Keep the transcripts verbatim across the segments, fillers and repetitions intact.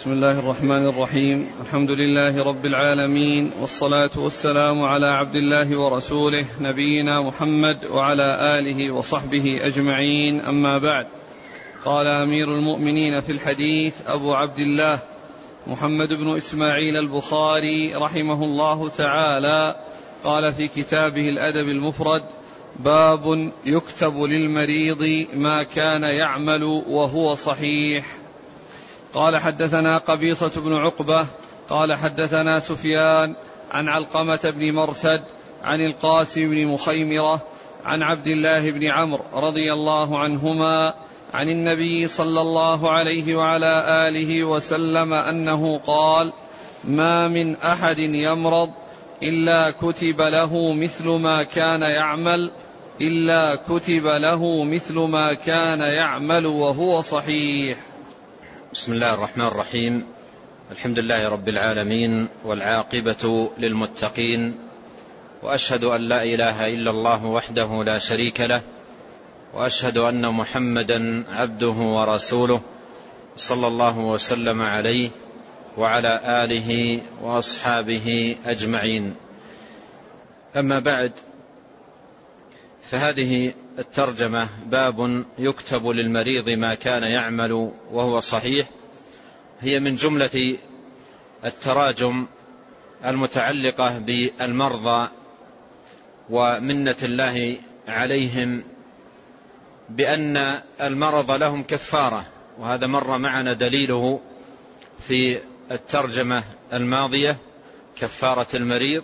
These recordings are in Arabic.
بسم الله الرحمن الرحيم. الحمد لله رب العالمين، والصلاة والسلام على عبد الله ورسوله نبينا محمد وعلى آله وصحبه أجمعين، أما بعد. قال أمير المؤمنين في الحديث أبو عبد الله محمد بن إسماعيل البخاري رحمه الله تعالى، قال في كتابه الأدب المفرد: باب يكتب للمريض ما كان يعمل وهو صحيح. قال: حدثنا قبيصة بن عقبة قال حدثنا سفيان عن علقمة بن مرثد عن القاسم بن مخيمرة عن عبد الله بن عمرو رضي الله عنهما عن النبي صلى الله عليه وعلى آله وسلم أنه قال: ما من أحد يمرض إلا كتب له مثل ما كان يعمل إلا كتب له مثل ما كان يعمل وهو صحيح. بسم الله الرحمن الرحيم. الحمد لله رب العالمين، والعاقبة للمتقين، وأشهد أن لا إله إلا الله وحده لا شريك له، وأشهد أن محمدا عبده ورسوله، صلى الله وسلم عليه وعلى آله وأصحابه أجمعين. أما بعد، فهذه الترجمة: باب يكتب للمريض ما كان يعمل وهو صحيح، هي من جملة التراجم المتعلقة بالمرضى ومنة الله عليهم بأن المرض لهم كفارة، وهذا مر معنا دليله في الترجمة الماضية، كفارة المريض.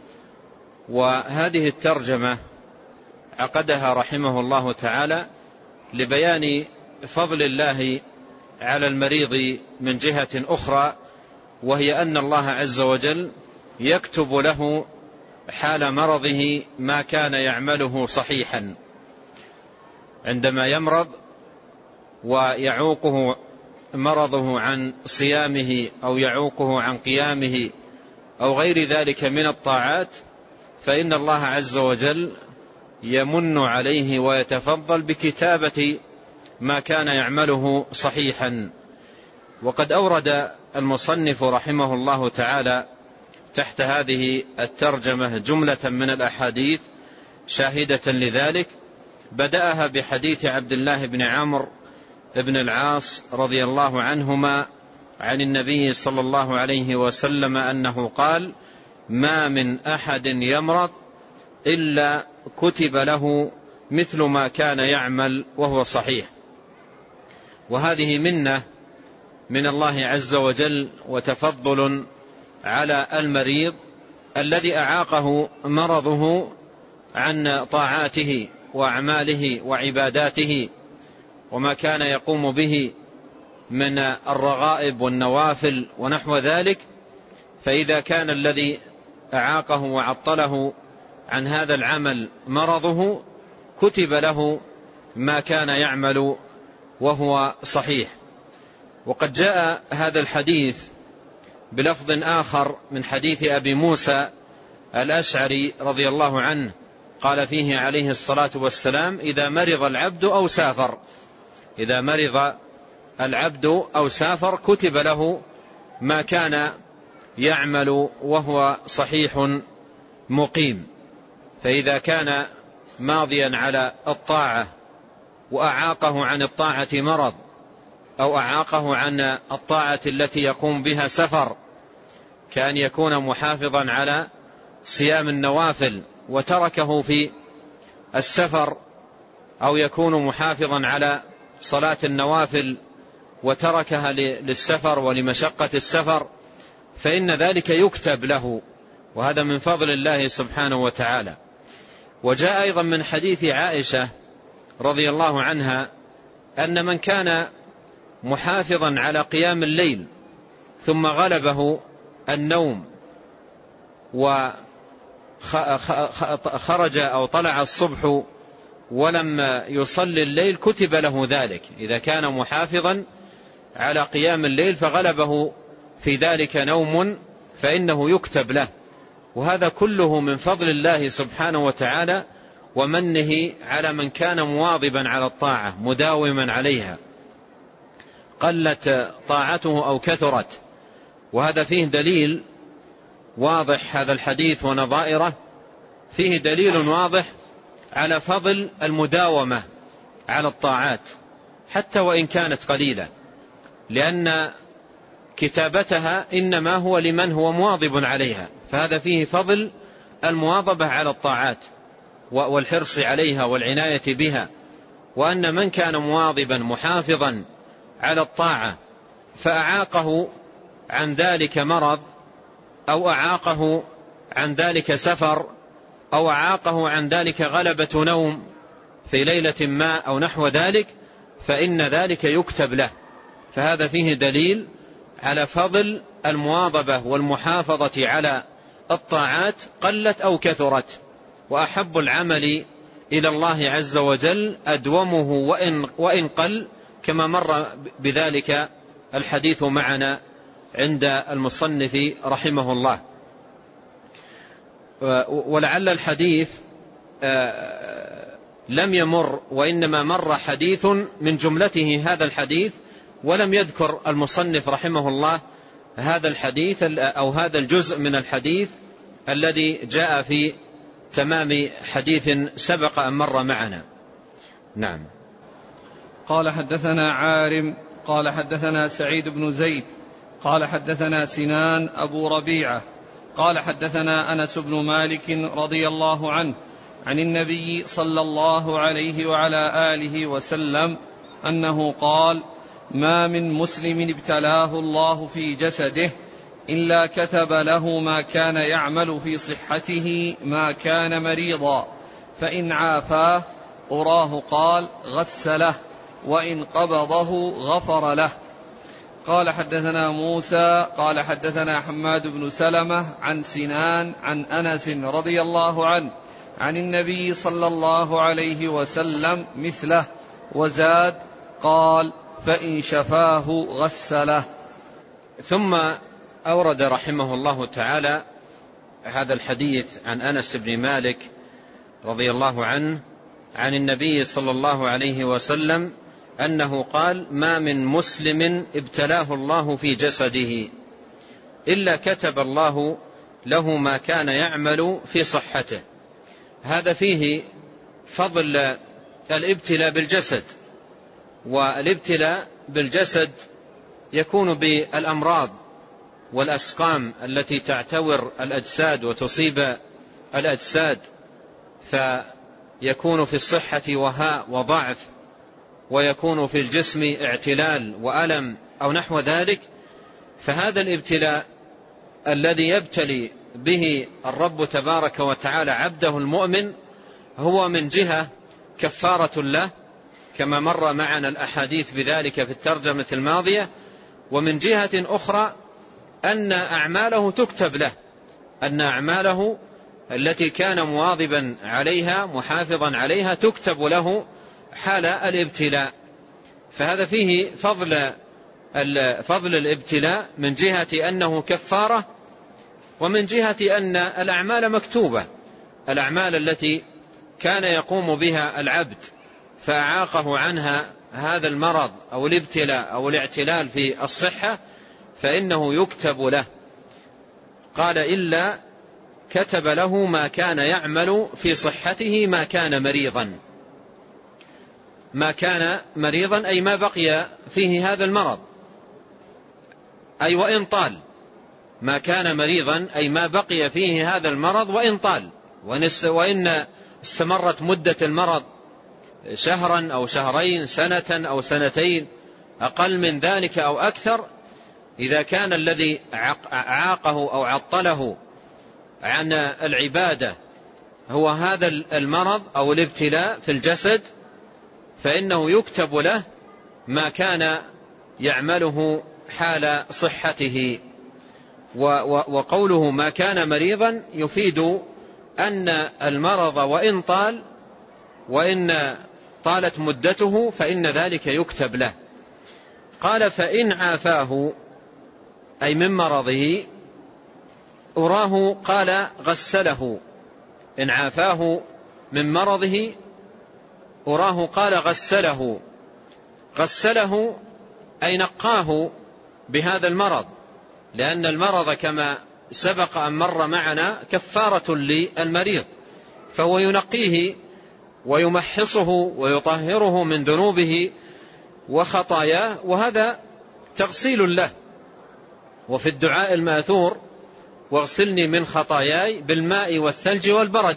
وهذه الترجمة عقدها رحمه الله تعالى لبيان فضل الله على المريض من جهة أخرى، وهي أن الله عز وجل يكتب له حال مرضه ما كان يعمله صحيحا. عندما يمرض ويعوقه مرضه عن صيامه أو يعوقه عن قيامه أو غير ذلك من الطاعات، فإن الله عز وجل يمن عليه ويتفضل بكتابة ما كان يعمله صحيحا. وقد أورد المصنف رحمه الله تعالى تحت هذه الترجمة جملة من الأحاديث شاهدة لذلك، بدأها بحديث عبد الله بن عمرو بن العاص رضي الله عنهما عن النبي صلى الله عليه وسلم أنه قال: ما من أحد يمرض إلا كتب له مثل ما كان يعمل وهو صحيح. وهذه منة من الله عز وجل وتفضل على المريض الذي أعاقه مرضه عن طاعاته وأعماله وعباداته وما كان يقوم به من الرغائب والنوافل ونحو ذلك. فإذا كان الذي أعاقه وعطله عن هذا العمل مرضه، كتب له ما كان يعمل وهو صحيح. وقد جاء هذا الحديث بلفظ آخر من حديث أبي موسى الأشعري رضي الله عنه، قال فيه عليه الصلاة والسلام: إذا مرض العبد أو سافر إذا مرض العبد أو سافر كتب له ما كان يعمل وهو صحيح مقيم. فإذا كان ماضيا على الطاعة وأعاقه عن الطاعة مرض، أو أعاقه عن الطاعة التي يقوم بها سفر، كأن يكون محافظا على صيام النوافل وتركه في السفر، أو يكون محافظا على صلاة النوافل وتركها للسفر ولمشقة السفر، فإن ذلك يكتب له، وهذا من فضل الله سبحانه وتعالى. وجاء أيضا من حديث عائشة رضي الله عنها أن من كان محافظا على قيام الليل ثم غلبه النوم وخرج أو طلع الصبح ولم يصلي الليل، كتب له ذلك. إذا كان محافظا على قيام الليل فغلبه في ذلك نوم، فإنه يكتب له. وهذا كله من فضل الله سبحانه وتعالى ومنه على من كان مواظبا على الطاعة مداوما عليها. قلت طاعته أو كثرت. وهذا فيه دليل واضح، هذا الحديث ونظائره فيه دليل واضح على فضل المداومة على الطاعات حتى وإن كانت قليلة، لأن كتابتها إنما هو لمن هو مواظب عليها، فهذا فيه فضل المواظبة على الطاعات والحرص عليها والعناية بها. وأن من كان مواظبا محافظا على الطاعة فأعاقه عن ذلك مرض، أو أعاقه عن ذلك سفر، أو أعاقه عن ذلك غلبة نوم في ليلة ما أو نحو ذلك، فإن ذلك يكتب له. فهذا فيه دليل على فضل المواظبة والمحافظة على الطاعات قلت أو كثرت. وأحب العمل إلى الله عز وجل أدومه وإن, وإن قل، كما مر بذلك الحديث معنا عند المصنف رحمه الله. ولعل الحديث لم يمر، وإنما مر حديث من جملته هذا الحديث، ولم يذكر المصنف رحمه الله هذا الحديث أو هذا الجزء من الحديث الذي جاء في تمام حديث سبق أن مر معنا. نعم. قال حدثنا عارم قال حدثنا سعيد بن زيد قال حدثنا سنان أبو ربيعة قال حدثنا أنس بن مالك رضي الله عنه عن النبي صلى الله عليه وعلى آله وسلم أنه قال: ما من مسلم ابتلاه الله في جسده إلا كتب له ما كان يعمل في صحته ما كان مريضا، فإن عافاه أراه قال غسله، وإن قبضه غفر له. قال حدثنا موسى قال حدثنا حماد بن سلمة عن سنان عن أنس رضي الله عنه عن النبي صلى الله عليه وسلم مثله، وزاد قال: فإن شفاه غسله. ثم أورد رحمه الله تعالى هذا الحديث عن أنس بن مالك رضي الله عنه عن النبي صلى الله عليه وسلم أنه قال: ما من مسلم ابتلاه الله في جسده إلا كتب الله له ما كان يعمل في صحته. هذا فيه فضل الابتلاء بالجسد، والابتلاء بالجسد يكون بالأمراض والأسقام التي تعتور الأجساد وتصيب الأجساد، فيكون في الصحة وهاء وضعف، ويكون في الجسم اعتلال وألم أو نحو ذلك. فهذا الابتلاء الذي يبتلي به الرب تبارك وتعالى عبده المؤمن هو من جهة كفارة له، كما مر معنا الأحاديث بذلك في الترجمة الماضية، ومن جهة أخرى أن أعماله تكتب له، أن أعماله التي كان مواظبا عليها محافظا عليها تكتب له حال الابتلاء. فهذا فيه فضل فضل الابتلاء من جهة أنه كفارة، ومن جهة أن الأعمال مكتوبة، الأعمال التي كان يقوم بها العبد فأعاقه عنها هذا المرض أو الابتلاء أو الاعتلال في الصحة فإنه يكتب له. قال: إلا كتب له ما كان يعمل في صحته ما كان مريضا. ما كان مريضا أي ما بقي فيه هذا المرض، أي وإن طال. ما كان مريضا أي ما بقي فيه هذا المرض وإن طال، وإن استمرت مدة المرض شهرا أو شهرين، سنة أو سنتين، أقل من ذلك أو أكثر، إذا كان الذي عاقه أو عطله عن العبادة هو هذا المرض أو الابتلاء في الجسد فإنه يكتب له ما كان يعمله حال صحته. وقوله ما كان مريضا يفيد أن المرض وإن طال وإن طالت مدته فإن ذلك يكتب له. قال: فإن عافاه أي من مرضه أراه قال غسله. إن عافاه من مرضه أراه قال غسله. غسله أي نقاه بهذا المرض، لأن المرض كما سبق أن مر معنا كفارة للمريض، فهو ينقيه ويمحصه ويطهره من ذنوبه وخطاياه، وهذا تغسيل له. وفي الدعاء الماثور واغسلني من خطاياي بالماء والثلج والبرد،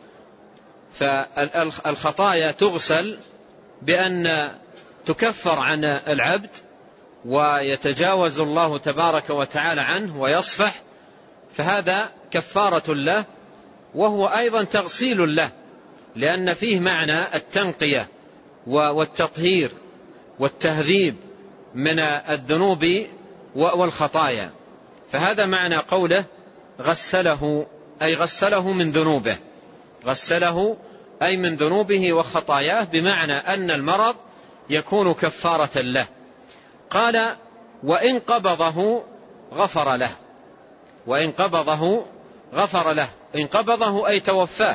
فالخطايا تغسل بأن تكفر عن العبد ويتجاوز الله تبارك وتعالى عنه ويصفح، فهذا كفارة له، وهو أيضا تغسيل له، لأن فيه معنى التنقية والتطهير والتهذيب من الذنوب والخطايا. فهذا معنى قوله غسله، أي غسله من ذنوبه، غسله أي من ذنوبه وخطاياه، بمعنى أن المرض يكون كفارة له. قال وإن قبضه غفر له، وإن قبضه غفر له، إن قبضه أي توفاه،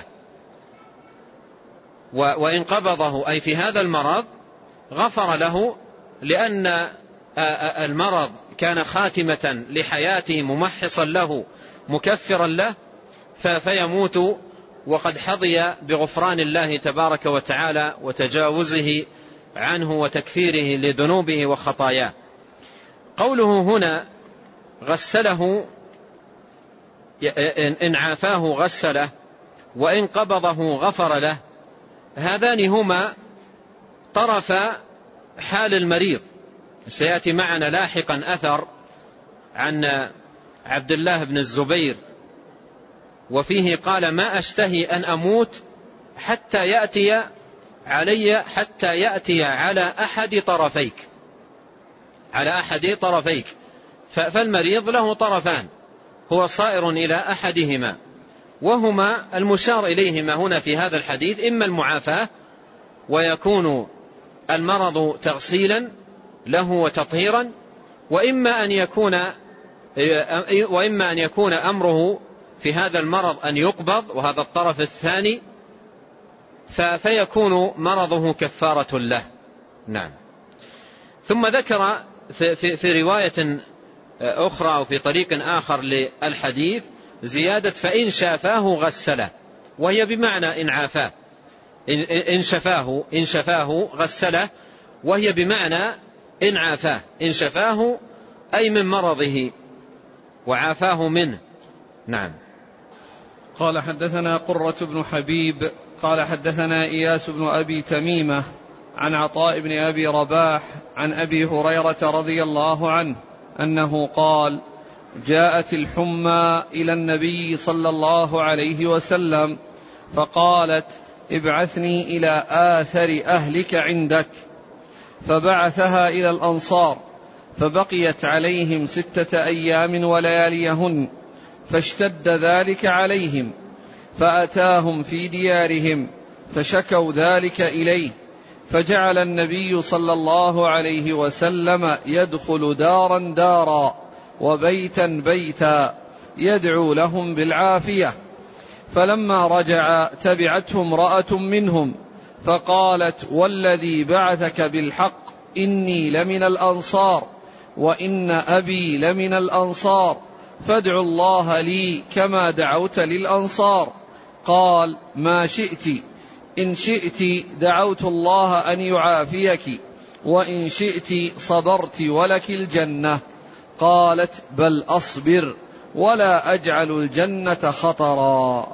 وإن قبضه أي في هذا المرض غفر له، لأن المرض كان خاتمة لحياته ممحصا له مكفرا له، فيموت وقد حظي بغفران الله تبارك وتعالى وتجاوزه عنه وتكفيره لذنوبه وخطاياه. قوله هنا غسله، إن عافاه غسله وإن قبضه غفر له، هذان هما طرف حال المريض. سيأتي معنا لاحقا أثر عن عبد الله بن الزبير، وفيه قال ما أشتهي أن أموت حتى يأتي علي حتى يأتي على أحد طرفيك، على أحد طرفيك. فالمريض له طرفان، هو صائر إلى أحدهما، وهما المشار إليهما هنا في هذا الحديث، إما المعافاة ويكون المرض تغسيلا له وتطهيرا، وإما أن يكون وإما أن يكون أمره في هذا المرض أن يقبض، وهذا الطرف الثاني، فيكون مرضه كفارة له. نعم. ثم ذكر في, في, في رواية أخرى أو في طريق آخر للحديث زيادة فإن شافاه غسله، وهي بمعنى إن عافاه، إن شفاه إن شفاه غسله، وهي بمعنى إن عافاه، إن شفاه أي من مرضه وعافاه منه. نعم. قال حدثنا قرة بن حبيب قال حدثنا إياس بن أبي تميمة عن عطاء بن أبي رباح عن أبي هريرة رضي الله عنه أنه قال جاءت الحمى إلى النبي صلى الله عليه وسلم فقالت ابعثني إلى آثر أهلك عندك، فبعثها إلى الأنصار فبقيت عليهم ستة أيام ولياليهن، فاشتد ذلك عليهم، فأتاهم في ديارهم فشكوا ذلك إليه، فجعل النبي صلى الله عليه وسلم يدخل دارا دارا وبيتا بيتا يدعو لهم بالعافية. فلما رجع تبعته امرأة منهم فقالت والذي بعثك بالحق إني لمن الأنصار وإن أبي لمن الأنصار، فادعوا الله لي كما دعوت للأنصار. قال ما شئت، إن شئت دعوت الله أن يعافيك، وإن شئت صبرت ولك الجنة. قالت بل أصبر ولا أجعل الجنة خطرا.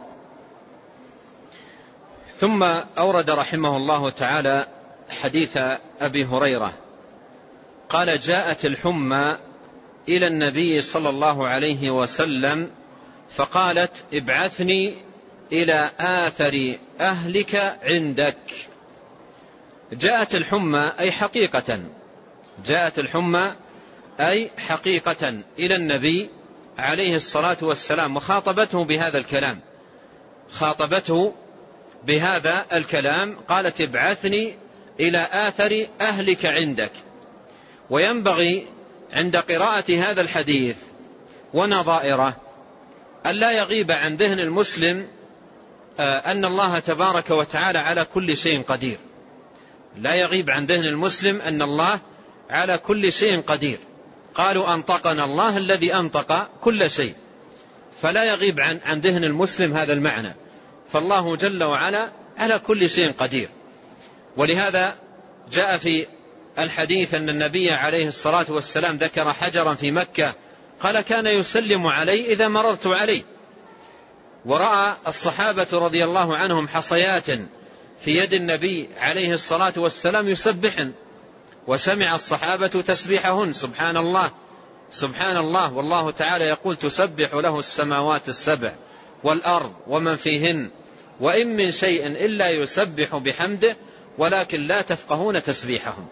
ثم أورد رحمه الله تعالى حديث أبي هريرة قال جاءت الحمى إلى النبي صلى الله عليه وسلم فقالت ابعثني إلى آثر أهلك عندك. جاءت الحمى أي حقيقة، جاءت الحمى أي حقيقة إلى النبي عليه الصلاة والسلام، وخاطبته بهذا الكلام، خاطبته بهذا الكلام، قالت ابعثني إلى آثر أهلك عندك. وينبغي عند قراءة هذا الحديث ونظائره أن لا يغيب عن ذهن المسلم أن الله تبارك وتعالى على كل شيء قدير، لا يغيب عن ذهن المسلم أن الله على كل شيء قدير. قالوا أنطقنا الله الذي أنطق كل شيء، فلا يغيب عن عن ذهن المسلم هذا المعنى، فالله جل وعلا على كل شيء قدير. ولهذا جاء في الحديث أن النبي عليه الصلاة والسلام ذكر حجرا في مكة قال كان يسلم علي إذا مررت عليه، ورأى الصحابة رضي الله عنهم حصيات في يد النبي عليه الصلاة والسلام يسبحن، وسمع الصحابة تسبيحهن سبحان الله سبحان الله، والله تعالى يقول تسبح له السماوات السبع والأرض ومن فيهن وإن من شيء إلا يسبح بحمده ولكن لا تفقهون تسبيحهم.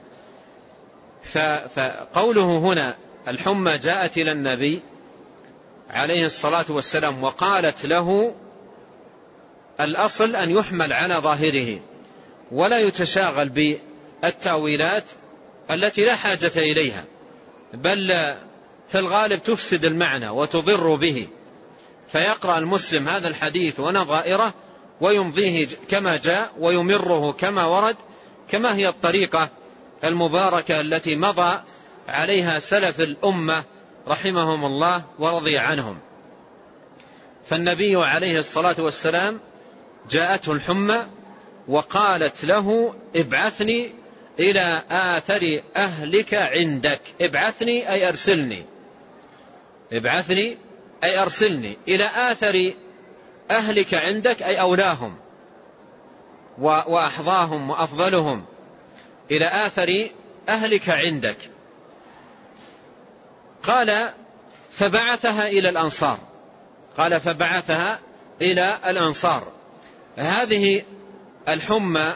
فقوله هنا الحمى جاءت إلى النبي عليه الصلاة والسلام وقالت له، الأصل أن يحمل على ظاهره ولا يتشاغل بالتأويلات التي لا حاجة إليها، بل في الغالب تفسد المعنى وتضر به، فيقرأ المسلم هذا الحديث ونظائره ويمضيه كما جاء ويمره كما ورد، كما هي الطريقة المباركة التي مضى عليها سلف الأمة رحمهم الله ورضي عنهم. فالنبي عليه الصلاة والسلام جاءته الحمى وقالت له ابعثني إلى آثر أهلك عندك. ابعثني أي أرسلني، ابعثني أي أرسلني إلى آثر أهلك عندك أي أولاهم وأحظاهم وأفضلهم، إلى آثر أهلك عندك. قال فبعثها إلى الأنصار، قال فبعثها إلى الأنصار. هذه الحمى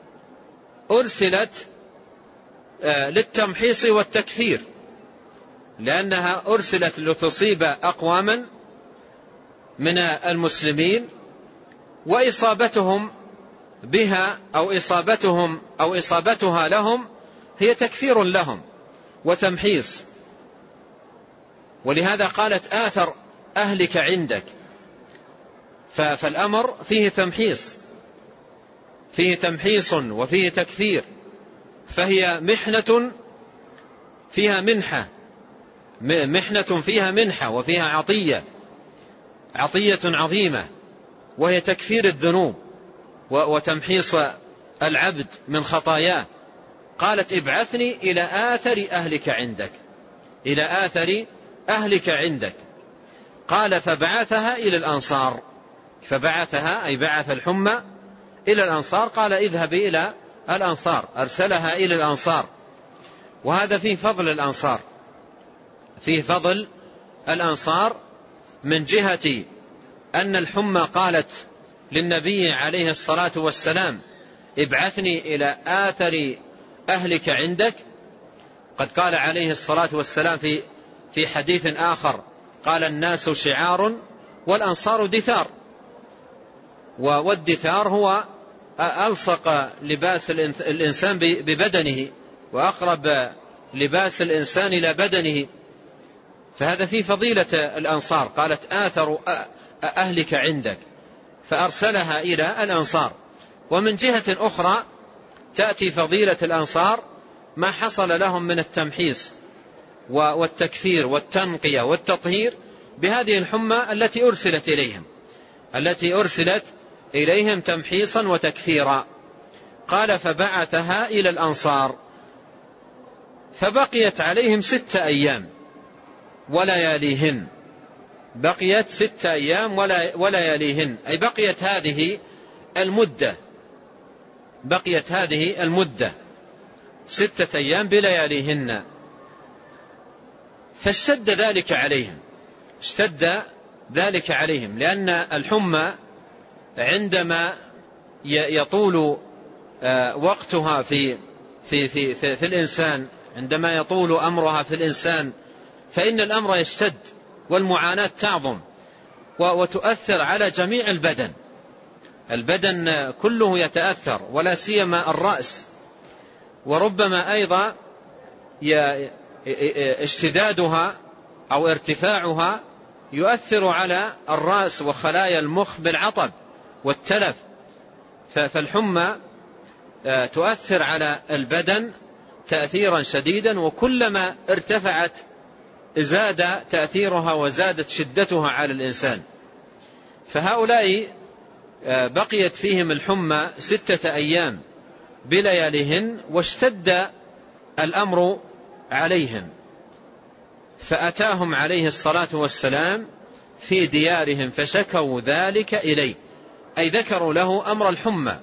أرسلت للتمحيص والتكفير، لأنها أرسلت لتصيب أقواما من المسلمين، وإصابتهم بها أو إصابتهم أو إصابتها لهم هي تكفير لهم وتمحيص. ولهذا قالت آثر أهلك عندك، فالأمر فيه تمحيص، فيه تمحيص وفيه تكفير، فهي محنة فيها منحة، محنة فيها منحة وفيها عطية، عطية عظيمة، وهي تكفير الذنوب وتمحيص العبد من خطاياه. قالت ابعثني إلى آثر أهلك عندك، إلى آثر أهلك عندك. قال فبعثها إلى الأنصار، فبعثها أي بعث الحمى إلى الأنصار، قال اذهبي إلى الأنصار، أرسلها إلى الأنصار. وهذا فيه فضل الأنصار، فيه فضل الأنصار من جهة أن الحمى قالت للنبي عليه الصلاة والسلام ابعثني إلى آثر أهلك عندك. قد قال عليه الصلاة والسلام في في حديث آخر قال الناس شعار والأنصار دثار، والدثار هو ألصق لباس الإنسان ببدنه وأقرب لباس الإنسان إلى بدنه، فهذا في فضيلة الأنصار. قالت آثر أهلك عندك، فأرسلها إلى الأنصار. ومن جهة أخرى تأتي فضيلة الأنصار ما حصل لهم من التمحيص والتكفير والتنقية والتطهير بهذه الحمى التي أرسلت إليهم، التي أرسلت إليهم تمحيصا وتكفيرا. قال فبعثها إلى الأنصار، فبقيت عليهم ست أيام ولياليهن، بقيت ست أيام ولياليهن، أي بقيت هذه المدة، بقيت هذه المدة ستة أيام بلياليهن. فاشتد ذلك عليهم، اشتد ذلك عليهم، لأن الحمى عندما يطول وقتها في في في في, في الإنسان، عندما يطول أمرها في الإنسان فإن الأمر يشتد والمعاناة تعظم وتؤثر على جميع البدن، البدن كله يتأثر ولا سيما الرأس. وربما أيضا اشتدادها أو ارتفاعها يؤثر على الرأس وخلايا المخ بالعطب والتلف، فالحمى تؤثر على البدن تأثيرا شديدا، وكلما ارتفعت زاد تأثيرها وزادت شدتها على الإنسان. فهؤلاء بقيت فيهم الحمى ستة أيام بلياليهن، واشتد الأمر عليهم، فأتاهم عليه الصلاة والسلام في ديارهم فشكوا ذلك إليه، أي ذكروا له أمر الحمى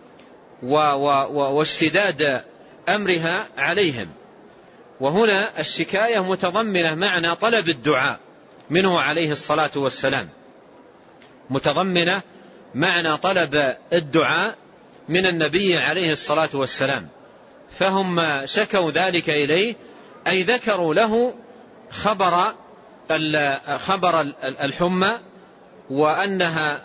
واشتداد أمرها عليهم. وهنا الشكاية متضمنة معنى طلب الدعاء منه عليه الصلاة والسلام، متضمنة معنى طلب الدعاء من النبي عليه الصلاة والسلام. فهم شكوا ذلك إليه، أي ذكروا له خبر خبر الحمى، وأنها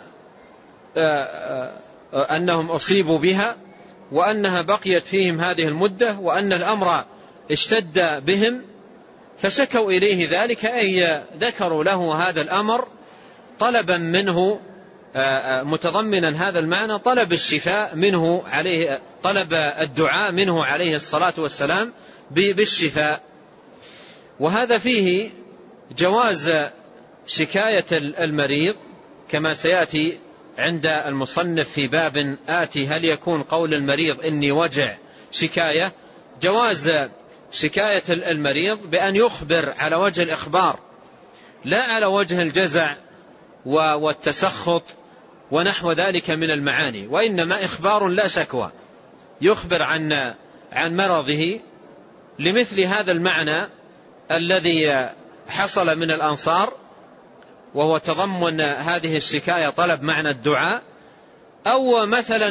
أنهم أصيبوا بها، وأنها بقيت فيهم هذه المدة، وأن الأمر اشتد بهم، فشكوا إليه ذلك، أي ذكروا له هذا الأمر طلبا منه، متضمنا هذا المعنى طلب الشفاء منه عليه، طلب الدعاء منه عليه الصلاة والسلام بالشفاء. وهذا فيه جواز شكاية المريض كما سيأتي عند المصنف في باب آتي، هل يكون قول المريض إني وجع شكاية؟ جواز شكاية المريض بأن يخبر على وجه الإخبار، لا على وجه الجزع والتسخط ونحو ذلك من المعاني، وإنما إخبار لا شكوى، يخبر عن عن مرضه لمثل هذا المعنى الذي حصل من الأنصار، وهو تضمن هذه الشكاية طلب معنى الدعاء، أو مثلا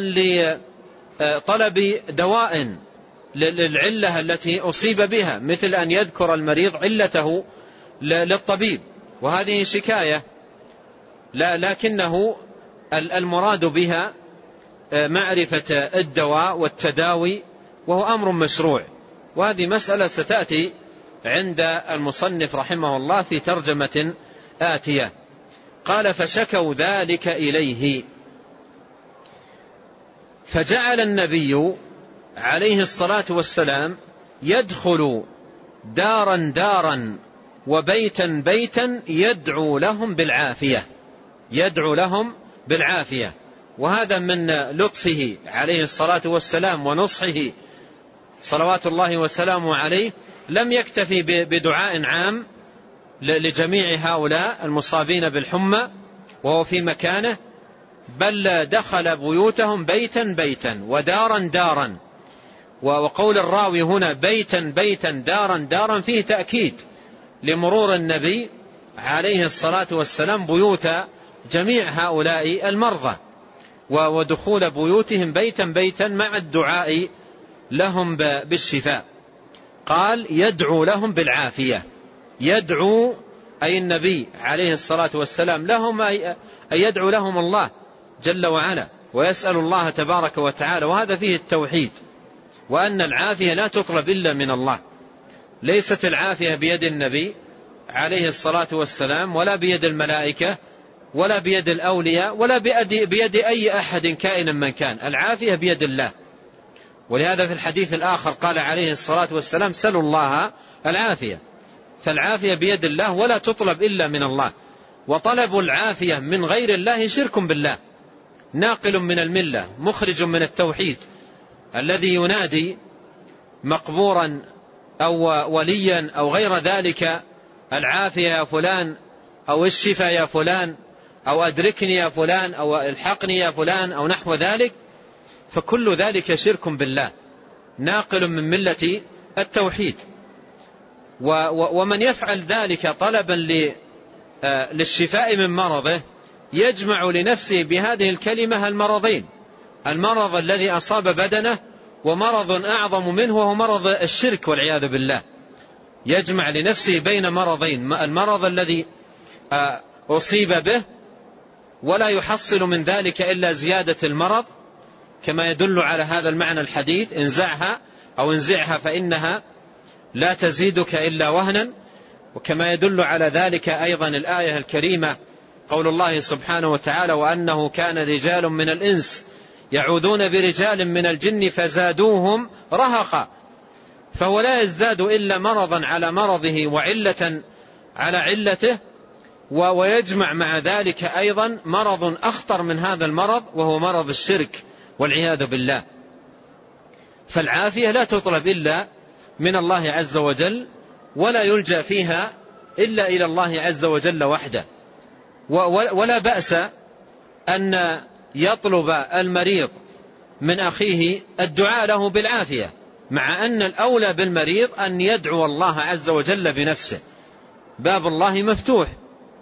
لطلب دواء للعلة التي أصيب بها، مثل أن يذكر المريض علته للطبيب، وهذه شكاية، لا لكنه المراد بها معرفة الدواء والتداوي، وهو أمر مشروع. وهذه مسألة ستأتي عند المصنف رحمه الله في ترجمة آتية. قال فشكوا ذلك إليه، فجعل النبي عليه الصلاة والسلام يدخل دارا دارا وبيتا بيتا يدعو لهم بالعافية، يدعو لهم بالعافية. وهذا من لطفه عليه الصلاة والسلام ونصحه صلوات الله وسلامه عليه، لم يكتفي بدعاء عام لجميع هؤلاء المصابين بالحمى وهو في مكانه، بل دخل بيوتهم بيتا بيتا ودارا دارا. وقول الراوي هنا بيتا بيتا دارا دارا فيه تأكيد لمرور النبي عليه الصلاة والسلام بيوت جميع هؤلاء المرضى، ودخول بيوتهم بيتا بيتا مع الدعاء لهم بالشفاء. قال يدعو لهم بالعافية، يدعو أي النبي عليه الصلاة والسلام لهم، أي يدعو لهم الله جل وعلا، ويسأل الله تبارك وتعالى. وهذا فيه التوحيد، وأن العافية لا تطلب إلا من الله، ليست العافية بيد النبي عليه الصلاة والسلام، ولا بيد الملائكة، ولا بيد الأولياء، ولا بيد أي أحد كائنا من كان، العافية بيد الله. ولهذا في الحديث الآخر قال عليه الصلاة والسلام سلوا الله العافية، فالعافية بيد الله ولا تطلب إلا من الله. وطلب العافية من غير الله شرك بالله، ناقل من الملة، مخرج من التوحيد. الذي ينادي مقبورا أو وليا أو غير ذلك العافية يا فلان، أو الشفاء يا فلان، أو أدركني يا فلان، أو الحقني يا فلان، أو نحو ذلك، فكل ذلك شرك بالله، ناقل من ملة التوحيد. ومن يفعل ذلك طلبا للشفاء من مرضه يجمع لنفسه بهذه الكلمة المرضين: المرض الذي أصاب بدنه، ومرض أعظم منه وهو مرض الشرك والعياذ بالله. يجمع لنفسه بين مرضين: المرض الذي أصيب به ولا يحصل من ذلك إلا زيادة المرض، كما يدل على هذا المعنى الحديث: انزعها أو انزعها فإنها لا تزيدك إلا وهنا. وكما يدل على ذلك أيضا الآية الكريمة قول الله سبحانه وتعالى: وأنه كان رجال من الإنس يعوذون برجال من الجن فزادوهم رهقا. فهو لا يزداد إلا مرضا على مرضه وعلة على علته، ويجمع مع ذلك أيضا مرض أخطر من هذا المرض، وهو مرض الشرك والعياذ بالله. فالعافية لا تطلب إلا من الله عز وجل، ولا يلجأ فيها إلا إلى الله عز وجل وحده. ولا بأس أن يطلب المريض من أخيه الدعاء له بالعافية، مع أن الأولى بالمريض أن يدعو الله عز وجل بنفسه، باب الله مفتوح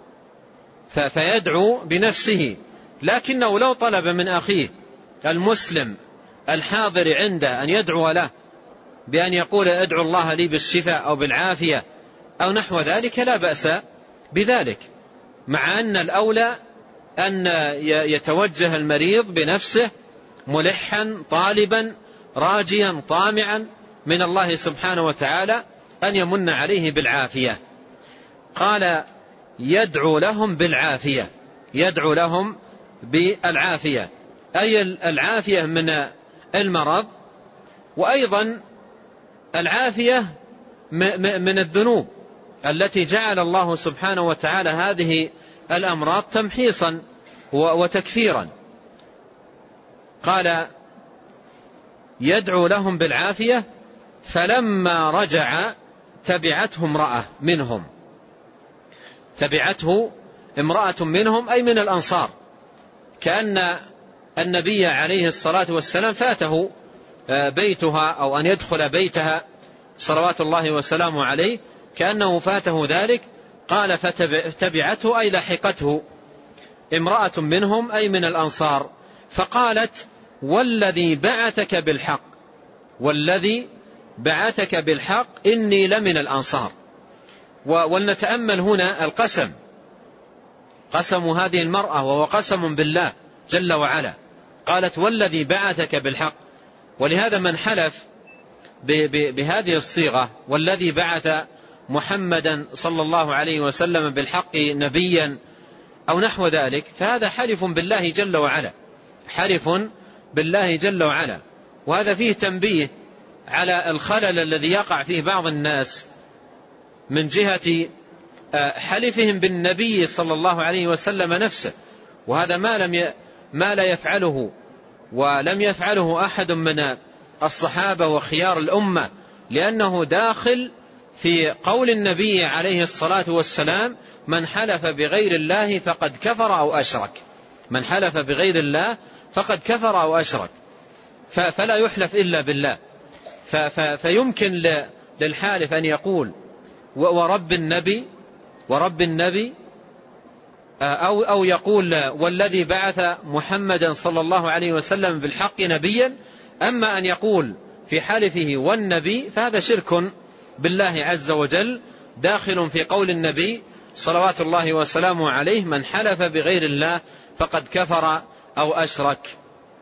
فيدعو بنفسه. لكنه لو طلب من أخيه المسلم الحاضر عنده أن يدعو له بأن يقول ادعو الله لي بالشفاء أو بالعافية أو نحو ذلك لا بأس بذلك، مع أن الأولى أن يتوجه المريض بنفسه ملحا طالبا راجيا طامعا من الله سبحانه وتعالى أن يمن عليه بالعافية. قال يدعو لهم بالعافية، يدعو لهم بالعافية أي العافية من المرض، وأيضا العافية من الذنوب التي جعل الله سبحانه وتعالى هذه الأمراض تمحيصا وتكفيرا. قال يدعو لهم بالعافية فلما رجع تبعته امرأة منهم، تبعته امرأة منهم أي من الأنصار، كأن النبي عليه الصلاة والسلام فاته بيتها أو أن يدخل بيتها صلوات الله وسلامه عليه، كأنه فاته ذلك. قال فتبعته أي لحقته امرأة منهم أي من الأنصار، فقالت والذي بعثك بالحق، والذي بعثك بالحق إني لمن الأنصار. ولنتأمل هنا القسم، قسم هذه المرأة وهو قسم بالله جل وعلا، قالت والذي بعثك بالحق. ولهذا من حلف بهذه الصيغة والذي بعث محمدا صلى الله عليه وسلم بالحق نبيا أو نحو ذلك فهذا حلف بالله جل وعلا، حلف بالله جل وعلا. وهذا فيه تنبيه على الخلل الذي يقع فيه بعض الناس من جهة حلفهم بالنبي صلى الله عليه وسلم نفسه، وهذا ما لم ما لا يفعله ولم يفعله أحد من الصحابة وخيار الأمة، لأنه داخل في قول النبي عليه الصلاة والسلام من حلف بغير الله فقد كفر أو أشرك، من حلف بغير الله فقد كفر أو أشرك، فلا يحلف إلا بالله. فيمكن للحالف أن يقول ورب النبي ورب النبي أو, أو يقول والذي بعث محمدا صلى الله عليه وسلم بالحق نبيا. أما أن يقول في حلفه والنبي فهذا شرك بالله عز وجل داخل في قول النبي صلوات الله وسلامه عليه من حلف بغير الله فقد كفر أو أشرك.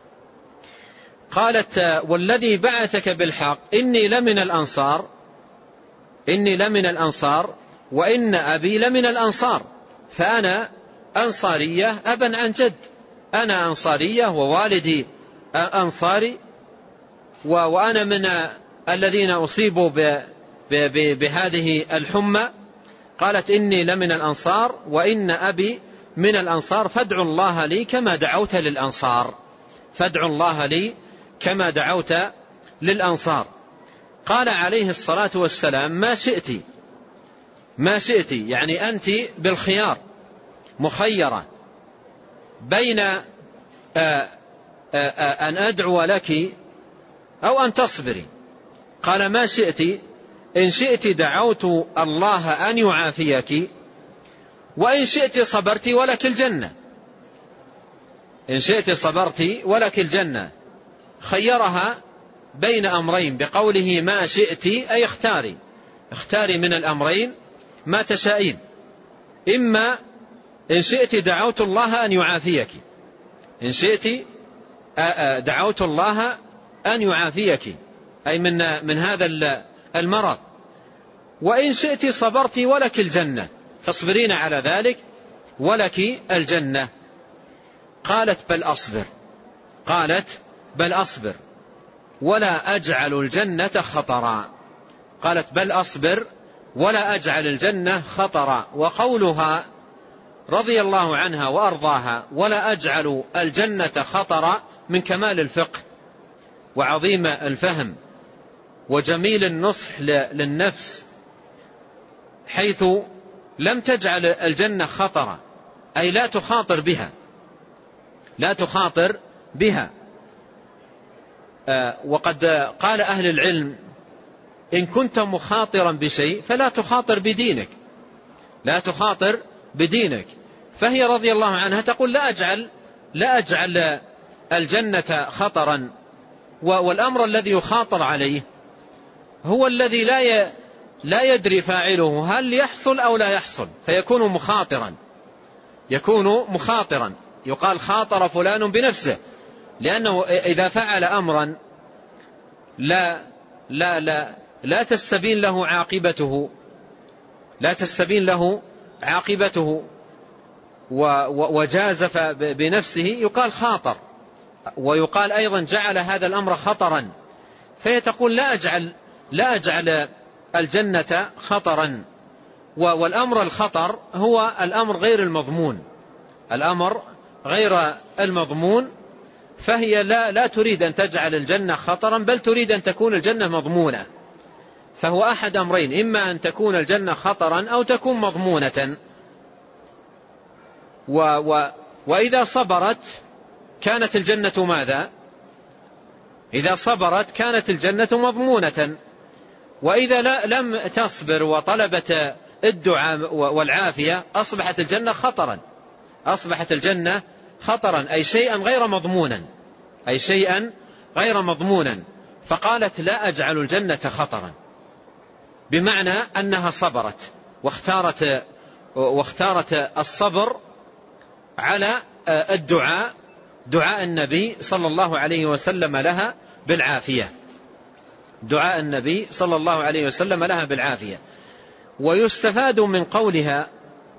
قالت والذي بعثك بالحق إني لمن الأنصار، إني لمن الأنصار وإن أبي لمن الأنصار، فأنا أنصارية أبا عن جد، أنا أنصارية ووالدي أنصاري، وأنا من الذين أصيبوا بهذه الحمى. قالت إني لمن الأنصار وإن أبي من الأنصار فادعوا الله لي كما دعوت للأنصار، فادعوا الله لي كما دعوت للأنصار. قال عليه الصلاة والسلام ما شئت، ما شئت يعني أنت بالخيار مخيرة بين آآ آآ أن أدعو لك أو أن تصبري. قال ما شئت، إن شئت دعوت الله أن يعافيك وإن شئت صبرت ولك الجنة، إن شئت صبرت ولك الجنة. خيرها بين أمرين بقوله ما شئت أي اختاري، اختاري من الأمرين ما تشائين، إما إن شئت دعوت الله أن يعافيك، إن شئت دعوت الله أن يعافيك أي من, من هذا المرض، وإن شئت صبرت ولك الجنة، تصبرين على ذلك ولك الجنة. قالت بل أصبر، قالت بل أصبر ولا أجعل الجنة خطرا، قالت بل أصبر ولا أجعل الجنة خطرا. وقولها رضي الله عنها وأرضاها ولا أجعل الجنة خطرا من كمال الفقه وعظيم الفهم وجميل النصح للنفس، حيث لم تجعل الجنة خطرا، أي لا تخاطر بها، لا تخاطر بها. وقد قال أهل العلم إن كنت مخاطرا بشيء فلا تخاطر بدينك، لا تخاطر بدينك. فهي رضي الله عنها تقول لا أجعل لا أجعل الجنة خطرا، والأمر الذي يخاطر عليه هو الذي لا لا يدري فاعله هل يحصل أو لا يحصل، فيكون مخاطرا، يكون مخاطرا. يقال خاطر فلان بنفسه، لأنه إذا فعل أمرا لا لا لا لا تستبين له عاقبته لا تستبين له عاقبته وجازف بنفسه يقال خاطر. ويقال أيضا جعل هذا الأمر خطرا، فهي تقول لا أجعل لا أجعل الجنة خطرا. والأمر الخطر هو الأمر غير المضمون، الأمر غير المضمون. فهي لا لا تريد أن تجعل الجنة خطرا، بل تريد أن تكون الجنة مضمونة. فهو أحد أمرين، إما أن تكون الجنة خطرا أو تكون مضمونة. و و وإذا صبرت كانت الجنة ماذا؟ إذا صبرت كانت الجنة مضمونة. وإذا لا لم تصبر وطلبت الدعاء والعافية أصبحت الجنة خطرا، أصبحت الجنة خطرا أي شيئا غير مضمونا، أي شيئا غير مضمونا. فقالت لا أجعل الجنة خطرا، بمعنى أنها صبرت واختارت واختارت الصبر على الدعاء، دعاء النبي صلى الله عليه وسلم لها بالعافية، دعاء النبي صلى الله عليه وسلم لها بالعافية. ويستفاد من قولها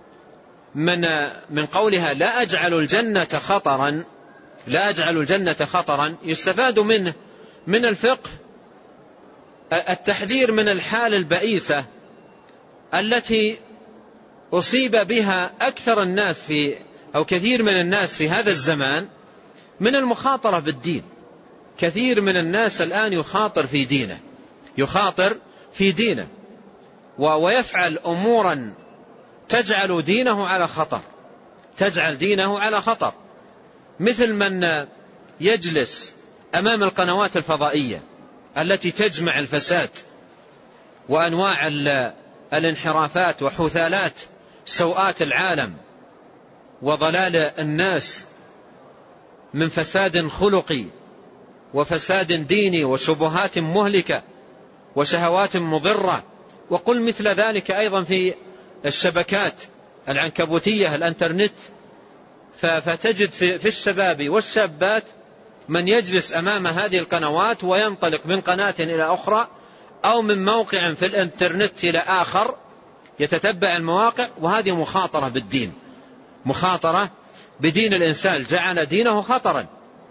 من من قولها لا أجعل الجنة خطرا، لا أجعل الجنة خطرا، يستفاد منه من الفقه التحذير من الحال البئيسة التي أصيب بها أكثر الناس في أو كثير من الناس في هذا الزمان من المخاطرة بالدين. كثير من الناس الآن يخاطر في دينه، يخاطر في دينه ويفعل أمورا تجعل دينه على خطر، تجعل دينه على خطر، مثل من يجلس أمام القنوات الفضائية التي تجمع الفساد وأنواع الانحرافات وحثالات سوءات العالم وضلال الناس من فساد خلقي وفساد ديني وشبهات مهلكة وشهوات مضرة. وقل مثل ذلك أيضا في الشبكات العنكبوتية الانترنت، فتجد في الشباب والشابات من يجلس أمام هذه القنوات وينطلق من قناة إلى أخرى أو من موقع في الانترنت إلى آخر يتتبع المواقع، وهذه مخاطرة بالدين، مخاطرة بدين الإنسان، جعل دينه خطرا.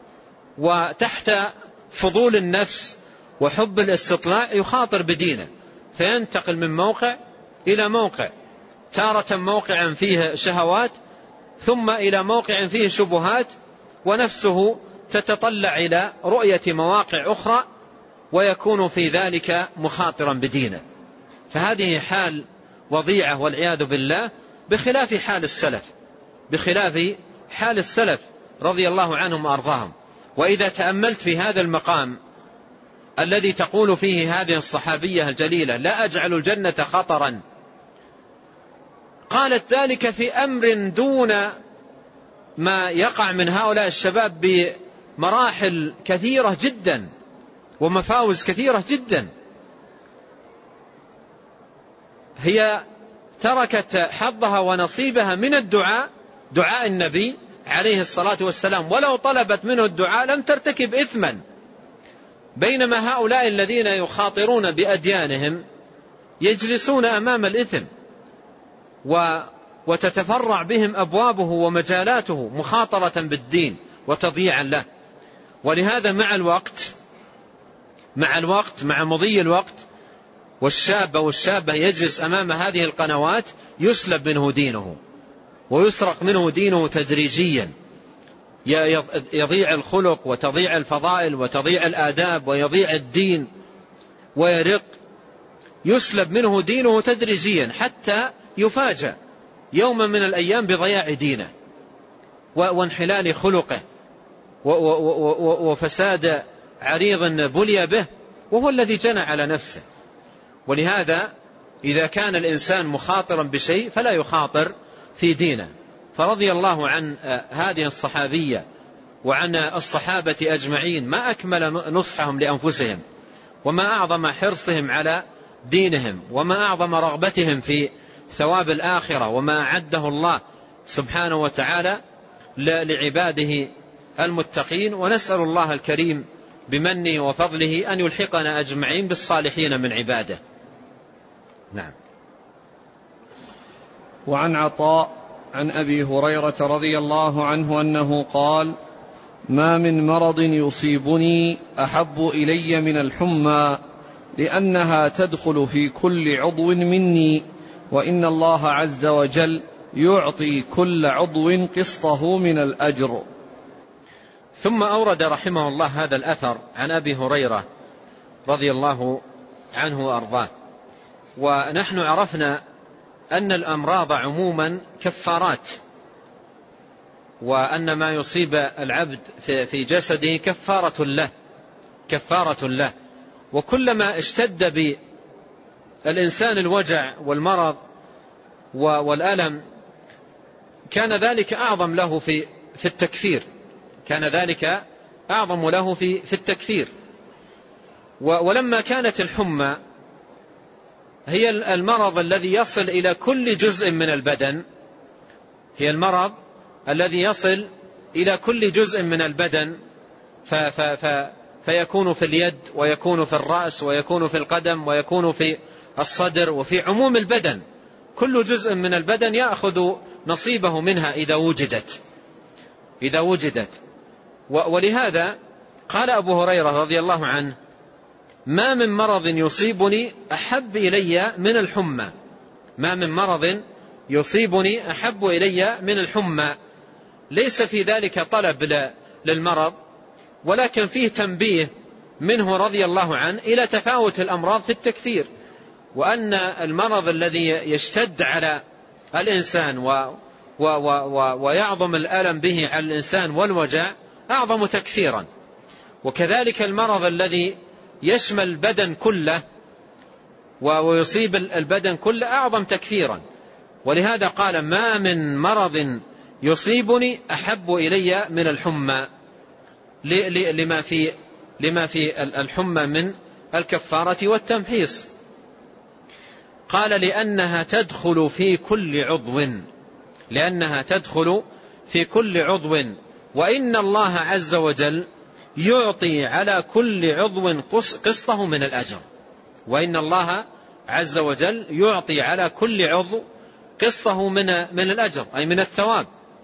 وتحت فضول النفس وحب الاستطلاع يخاطر بدينه، فينتقل من موقع إلى موقع، تارة موقعا فيه شهوات ثم إلى موقع فيه شبهات، ونفسه تتطلع إلى رؤية مواقع أخرى ويكون في ذلك مخاطرا بدينه. فهذه حال وضيعة والعياذ بالله، بخلاف حال السلف، بخلاف حال السلف رضي الله عنهم وأرضاهم. وإذا تأملت في هذا المقام الذي تقول فيه هذه الصحابية الجليلة لا أجعل الجنة خطرا، قالت ذلك في أمر دون ما يقع من هؤلاء الشباب بمراحل كثيرة جدا ومفاوز كثيرة جدا. هي تركت حظها ونصيبها من الدعاء، دعاء النبي عليه الصلاة والسلام، ولو طلبت منه الدعاء لم ترتكب إثما. بينما هؤلاء الذين يخاطرون بأديانهم يجلسون أمام الإثم وتتفرع بهم أبوابه ومجالاته مخاطرة بالدين وتضييعا له. ولهذا مع الوقت مع الوقت مع مضي الوقت والشاب والشابة يجلس أمام هذه القنوات يسلب منه دينه ويسرق منه دينه تدريجيا، يضيع الخلق وتضيع الفضائل وتضيع الآداب ويضيع الدين ويرق، يسلب منه دينه تدريجيا حتى يفاجأ يوما من الأيام بضياع دينه وانحلال خلقه وفساد عريض بلي به، وهو الذي جنى على نفسه. ولهذا إذا كان الإنسان مخاطرا بشيء فلا يخاطر في دينه. فرضي الله عن هذه الصحابية وعن الصحابة أجمعين، ما أكمل نصحهم لأنفسهم، وما أعظم حرصهم على دينهم، وما أعظم رغبتهم في ثواب الآخرة، وما أعده الله سبحانه وتعالى لعباده المتقين. ونسأل الله الكريم بمنه وفضله أن يلحقنا أجمعين بالصالحين من عباده. نعم. وعن عطاء عن أبي هريرة رضي الله عنه أنه قال: ما من مرض يصيبني أحب إلي من الحمى، لأنها تدخل في كل عضو مني، وإن الله عز وجل يعطي كل عضو قسطه من الأجر. ثم أورد رحمه الله هذا الأثر عن أبي هريرة رضي الله عنه وأرضاه. ونحن عرفنا أن الأمراض عموما كفارات، وأن ما يصيب العبد في جسده كفارة له كفارة له وكلما اشتد بالإنسان الوجع والمرض والألم كان ذلك أعظم له في في التكفير كان ذلك أعظم له في في التكفير. ولما كانت الحمى هي المرض الذي يصل إلى كل جزء من البدن هي المرض الذي يصل إلى كل جزء من البدن ف ف ف فيكون في اليد، ويكون في الرأس، ويكون في القدم، ويكون في الصدر، وفي عموم البدن. كل جزء من البدن يأخذ نصيبه منها إذا وجدت إذا وجدت ولهذا قال أبو هريرة رضي الله عنه: ما من مرض يصيبني أحب إلي من الحمى ما من مرض يصيبني أحب إلي من الحمى. ليس في ذلك طلب للمرض، ولكن فيه تنبيه منه رضي الله عنه إلى تفاوت الأمراض في التكفير، وأن المرض الذي يشتد على الإنسان و و و ويعظم الألم به على الإنسان والوجع أعظم تكفيرا، وكذلك المرض الذي يشمل البدن كله ويصيب البدن كله أعظم تكفيرا. ولهذا قال: ما من مرض يصيبني أحب إلي من الحمى، لما في لما في الحمى من الكفارة والتمحيص. قال: لأنها تدخل في كل عضو لأنها تدخل في كل عضو وإن الله عز وجل يعطي على كل عضو قسطه من الأجر وإن الله عز وجل يعطي على كل عضو قسطه من من الأجر، أي من الثواب.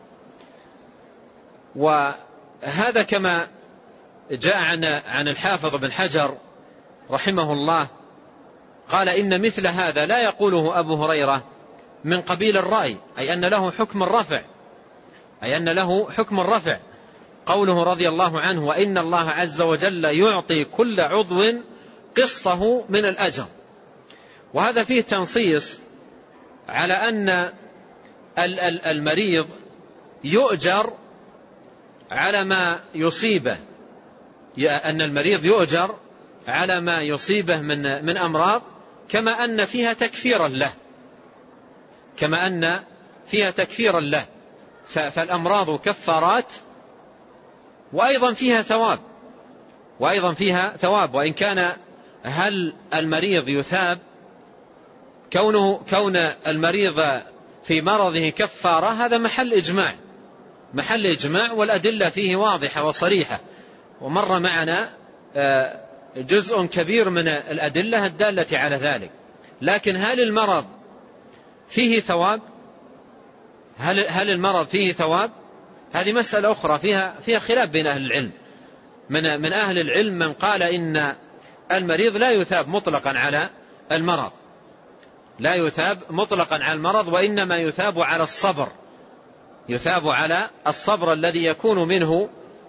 وهذا كما جاء عن عن الحافظ بن حجر رحمه الله قال: إن مثل هذا لا يقوله أبو هريرة من قبيل الرأي، أي أن له حكم الرفع أي أن له حكم الرفع قوله رضي الله عنه: وإن الله عز وجل يعطي كل عضو قسطه من الأجر. وهذا فيه تنصيص على أن المريض يؤجر على ما يصيبه أن المريض يؤجر على ما يصيبه من من أمراض، كما أن فيها تكفيرا له كما أن فيها تكفيرا له فالأمراض كفارات، وأيضا فيها ثواب وأيضا فيها ثواب وإن كان هل المريض يثاب كونه كون المريض في مرضه كفارة؟ هذا محل إجماع محل إجماع والأدلة فيه واضحة وصريحة، ومر معنا جزء كبير من الأدلة الدالة على ذلك. لكن هل المرض فيه ثواب؟ هل هل المرض فيه ثواب؟ هذه مسألة أخرى فيها فيها خلاف بين أهل العلم. من من أهل العلم من قال إن المريض لا يثاب مطلقا على المرض، لا يثاب مطلقا على المرض، وإنما يثاب على الصبر، يثاب على الصبر الذي يكون منه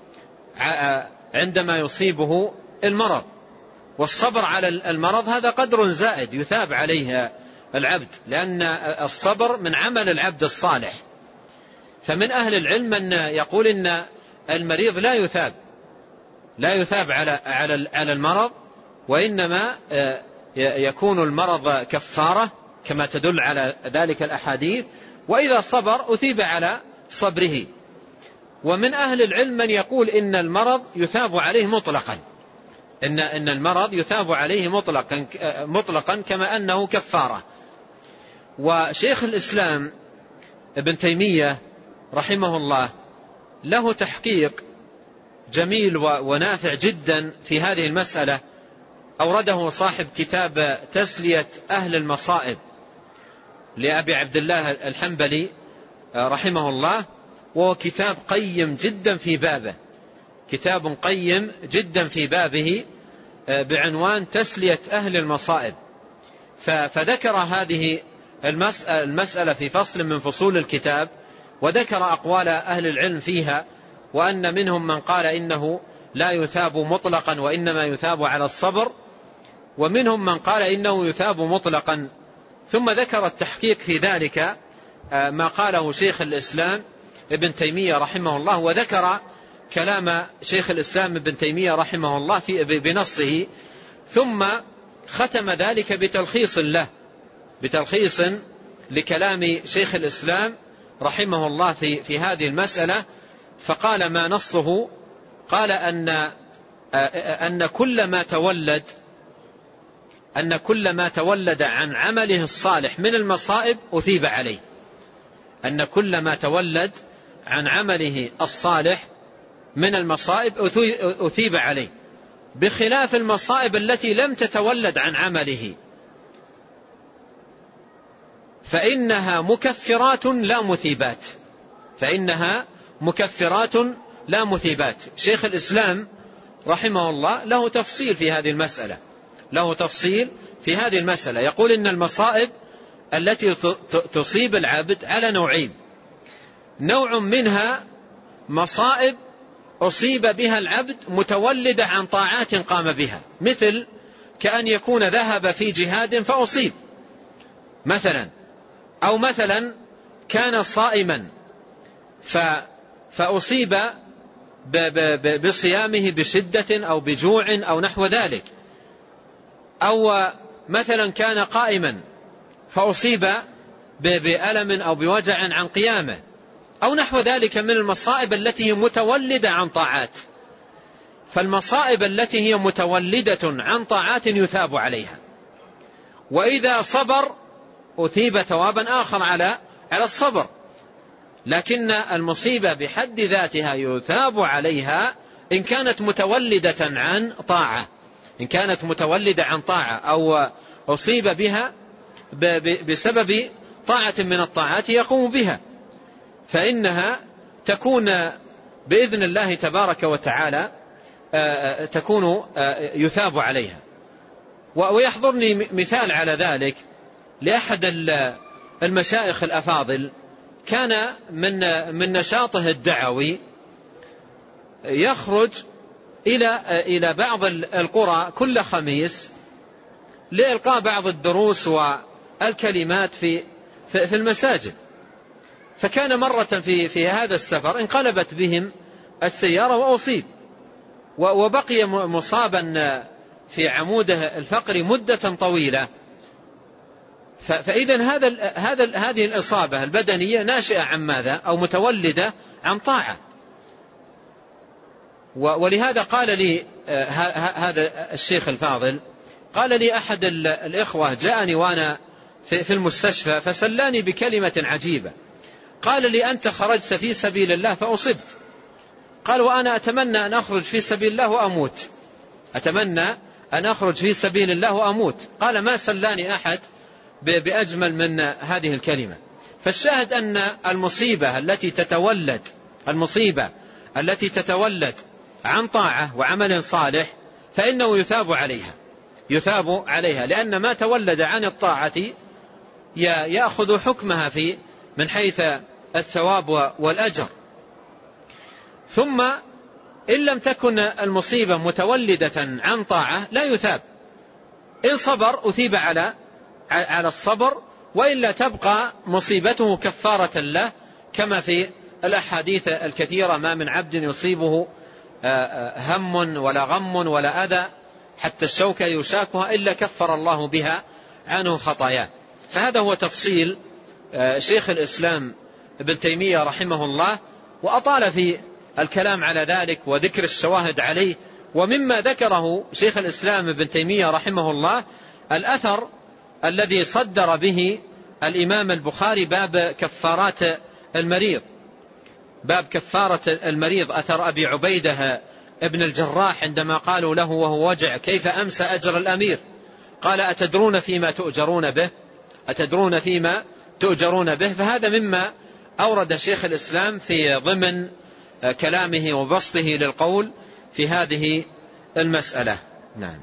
عندما يصيبه المرض. والصبر على المرض هذا قدر زائد يثاب عليه العبد، لأن الصبر من عمل العبد الصالح. فمن أهل العلم من يقول إن المريض لا يثاب لا يثاب على على على المرض، وإنما يكون المرض كفارة كما تدل على ذلك الأحاديث، وإذا صبر أثيب على صبره. ومن أهل العلم من يقول إن المرض يثاب عليه مطلقا، إن إن المرض يثاب عليه مطلقا مطلقا كما أنه كفارة. وشيخ الإسلام ابن تيمية رحمه الله له تحقيق جميل ونافع جدا في هذه المسألة، أورده صاحب كتاب تسلية أهل المصائب لأبي عبد الله الحنبلي رحمه الله، وهو كتاب قيم جدا في بابه، كتاب قيم جدا في بابه بعنوان تسلية أهل المصائب. فذكر هذه المسألة في فصل من فصول الكتاب، وذكر أقوال أهل العلم فيها، وأن منهم من قال إنه لا يثاب مطلقا وإنما يثاب على الصبر، ومنهم من قال إنه يثاب مطلقا. ثم ذكر التحقيق في ذلك ما قاله شيخ الإسلام ابن تيمية رحمه الله، وذكر كلام شيخ الإسلام ابن تيمية رحمه الله في بنصه، ثم ختم ذلك بتلخيص له بتلخيص لكلام شيخ الإسلام رحمه الله في في هذه المسألة. فقال ما نصه، قال أن أن كل ما تولد أن كل ما تولد عن عمله الصالح من المصائب أثيب عليه، أن كل ما تولد عن عمله الصالح من المصائب أثيب عليه، بخلاف المصائب التي لم تتولد عن عمله فإنها مكفرات لا مثيبات فإنها مكفرات لا مثيبات. شيخ الإسلام رحمه الله له تفصيل في هذه المسألة له تفصيل في هذه المسألة يقول إن المصائب التي تصيب العبد على نوعين: نوع منها مصائب أصيب بها العبد متولدة عن طاعات قام بها، مثل كأن يكون ذهب في جهاد فأصيب مثلا، أو مثلا كان صائما فأصيب بصيامه بشدة أو بجوع أو نحو ذلك، أو مثلا كان قائما فأصيب بألم أو بوجع عن قيامه، أو نحو ذلك من المصائب التي هي متولدة عن طاعات. فالمصائب التي هي متولدة عن طاعات يثاب عليها، وإذا صبر أثيب ثوابا آخر على على الصبر. لكن المصيبة بحد ذاتها يثاب عليها إن كانت متولدة عن طاعة إن كانت متولدة عن طاعة أو أصيب بها بسبب طاعة من الطاعات يقوم بها، فإنها تكون بإذن الله تبارك وتعالى تكون يثاب عليها. ويحضرني مثال على ذلك لأحد المشايخ الأفاضل، كان من من نشاطه الدعوي يخرج إلى إلى بعض القرى كل خميس لإلقاء بعض الدروس والكلمات في في المساجد. فكان مرة في في هذا السفر انقلبت بهم السيارة وأصيب، وبقي مصابا في عموده الفقري مدة طويلة. فإذا هذا هذا هذه الإصابة البدنية ناشئة عن ماذا؟ أو متولدة عن طاعة. ولهذا قال لي هذا الشيخ الفاضل، قال لي أحد الإخوة جاءني وأنا في المستشفى فسلاني بكلمة عجيبة، قال لي: أنت خرجت في سبيل الله فأصبت. قال: وأنا أتمنى أن أخرج في سبيل الله وأموت أتمنى أن أخرج في سبيل الله وأموت. قال: ما سلاني أحد بأجمل من هذه الكلمة. فالشاهد أن المصيبة التي تتولد المصيبة التي تتولد عن طاعة وعمل صالح فإنه يثاب عليها، يثاب عليها، لأن ما تولد عن الطاعة يأخذ حكمها في من حيث الثواب والأجر. ثم إن لم تكن المصيبة متولدة عن طاعة لا يثاب، إن صبر أثيب على على الصبر، وإلا تبقى مصيبته كفارة له، كما في الأحاديث الكثيرة: ما من عبد يصيبه هم ولا غم ولا أذى حتى الشوكة يشاكها إلا كفر الله بها عنه خطاياه. فهذا هو تفصيل شيخ الإسلام ابن تيمية رحمه الله، وأطال في الكلام على ذلك وذكر الشواهد عليه. ومما ذكره شيخ الإسلام ابن تيمية رحمه الله الأثر الذي صدر به الإمام البخاري باب كفارات المريض، باب كفارة المريض، أثر أبي عبيدة ابن الجراح عندما قالوا له وهو وجع: كيف أمسى أجر الأمير؟ قال: أتدرون فيما تؤجرون به؟ أتدرون فيما تؤجرون به؟ فهذا مما أورد شيخ الإسلام في ضمن كلامه وبسطه للقول في هذه المسألة. نعم.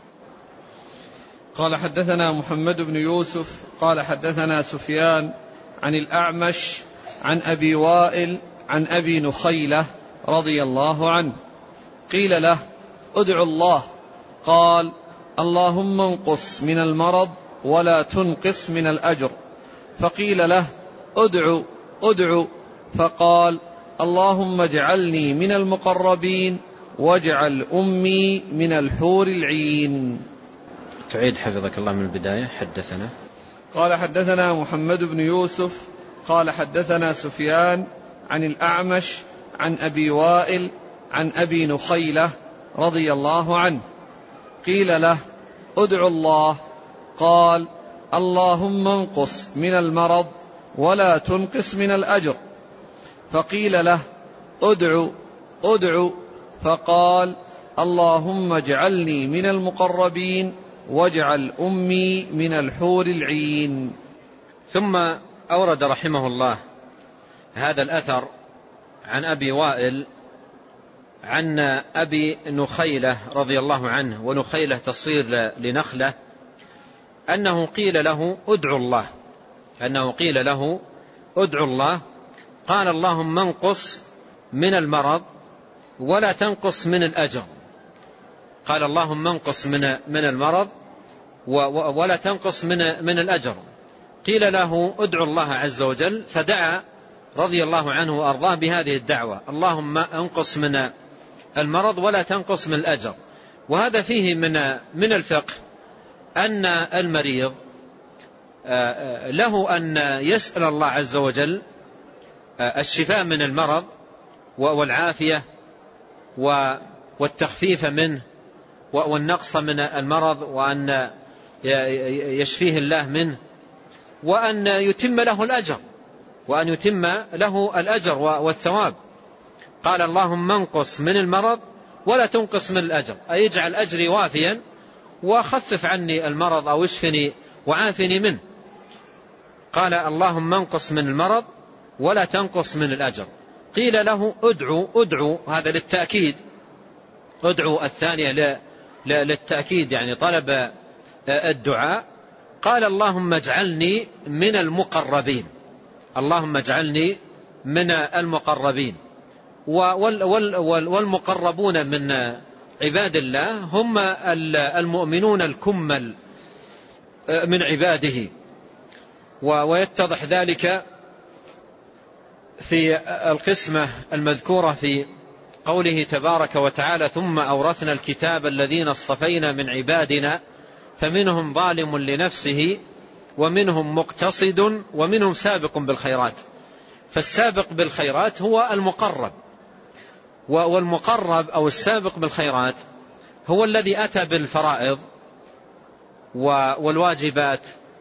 قال: حدثنا محمد بن يوسف قال حدثنا سفيان عن الأعمش عن أبي وائل عن أبي نخيلة رضي الله عنه قيل له: ادعو الله. قال: اللهم انقص من المرض ولا تنقص من الأجر. فقيل له: ادعو ادعو. فقال: اللهم اجعلني من المقربين واجعل أمي من الحور العين. تعيد حفظك الله من البداية. حدثنا قال: حدثنا محمد بن يوسف قال حدثنا سفيان عن الأعمش عن أبي وائل عن أبي نخيلة رضي الله عنه قيل له: ادعو الله. قال: اللهم انقص من المرض ولا تنقص من الأجر. فقيل له: ادعو ادعو. فقال: اللهم اجعلني من المقربين واجعل أمي من الحور العين. ثم أورد رحمه الله هذا الأثر عن أبي وائل عن أبي نخيلة رضي الله عنه، ونخيلة تصير لنخلة، أنه قيل له: ادعو الله. أنه قيل له: ادعو الله. قال: اللهم انقص من المرض ولا تنقص من الأجر. قال: اللهم انقص من من المرض ولا تنقص من من الأجر. قيل له: ادعو الله عز وجل. فدعا رضي الله عنه وأرضاه بهذه الدعوة: اللهم انقص من المرض ولا تنقص من الأجر. وهذا فيه من من الفقه أن المريض له أن يسأل الله عز وجل الشفاء من المرض والعافية والتخفيف منه والنقص من المرض، وأن يشفيه الله منه، وأن يتم له الأجر وأن يتم له الأجر والثواب. قال: اللهم انقص من المرض ولا تنقص من الأجر، أي اجعل أجري وافيا وخفف عني المرض أو اشفني وعافني منه. قال: اللهم انقص من المرض ولا تنقص من الأجر. قيل له: ادعو ادعو. هذا للتأكيد، ادعو الثانية للتأكيد، يعني طلب الدعاء. قال: اللهم اجعلني من المقربين. اللهم اجعلني من المقربين. والمقربون من عباد الله هم المؤمنون الكمل من عباده. ويتضح ذلك في القسمة المذكورة في قوله تبارك وتعالى: ثم أورثنا الكتاب الذين اصطفينا من عبادنا فمنهم ظالم لنفسه ومنهم مقتصد ومنهم سابق بالخيرات. فالسابق بالخيرات هو المقرب، والمقرب أو السابق بالخيرات هو الذي أتى بالفرائض والواجبات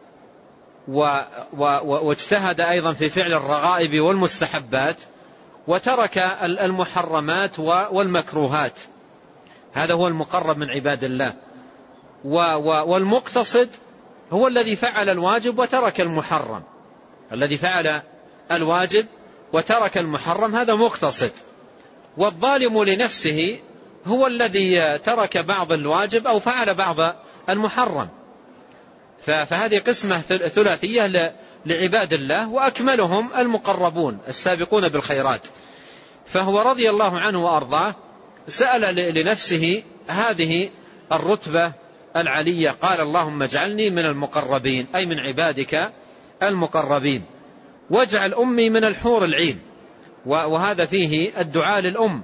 واجتهد أيضا في فعل الرغائب والمستحبات، وترك المحرمات والمكروهات. هذا هو المقرب من عباد الله. والمقتصد هو الذي فعل الواجب وترك المحرم. الذي فعل الواجب وترك المحرم هذا مقتصد. والظالم لنفسه هو الذي ترك بعض الواجب أو فعل بعض المحرم. فهذه قسمة ثلاثية لعباد الله، وأكملهم المقربون السابقون بالخيرات. فهو رضي الله عنه وأرضاه سأل لنفسه هذه الرتبة العلية، قال اللهم اجعلني من المقربين، أي من عبادك المقربين، واجعل أمي من الحور العين. وهذا فيه الدعاء للأم،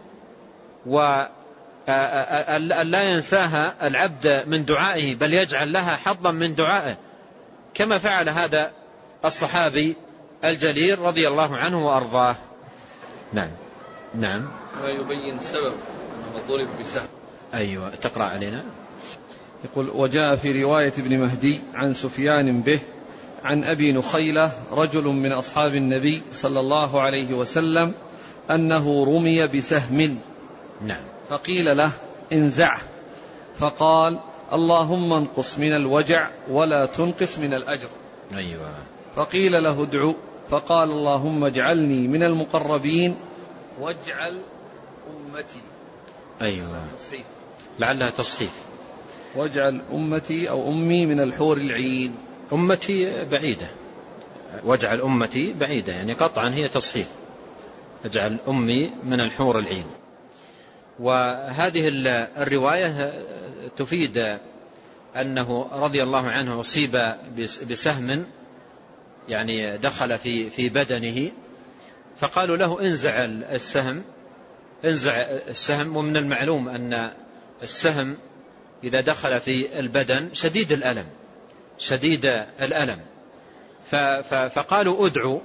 ولا ينساها العبد من دعائه، بل يجعل لها حظا من دعائه، كما فعل هذا الصحابي الجليل رضي الله عنه وأرضاه. نعم نعم. ويبين سبب أنه ضرب بسهم. أيوة، تقرأ علينا. يقول: وجاء في رواية ابن مهدي عن سفيان به عن أبي نخيلة رجل من أصحاب النبي صلى الله عليه وسلم أنه رمي بسهم. نعم. فقيل له: انزعه. فقال: اللهم انقص من الوجع ولا تنقص من الأجر. أيوة. فقيل له: ادعو. فقال: اللهم اجعلني من المقربين واجعل أمتي. أيوة. تصحيف. لعلها تصحيف. واجعل أمتي أو أمي من الحور العين. أمتي بعيدة، واجعل أمتي بعيدة، يعني قطعا هي تصحيف، اجعل أمي من الحور العين. وهذه الرواية تفيد أنه رضي الله عنه أصيب بسهم، يعني دخل في في بدنه، فقالوا له: انزع السهم، انزع السهم. ومن المعلوم أن السهم إذا دخل في البدن شديد الألم، شديد الألم. فقالوا: ادعوا،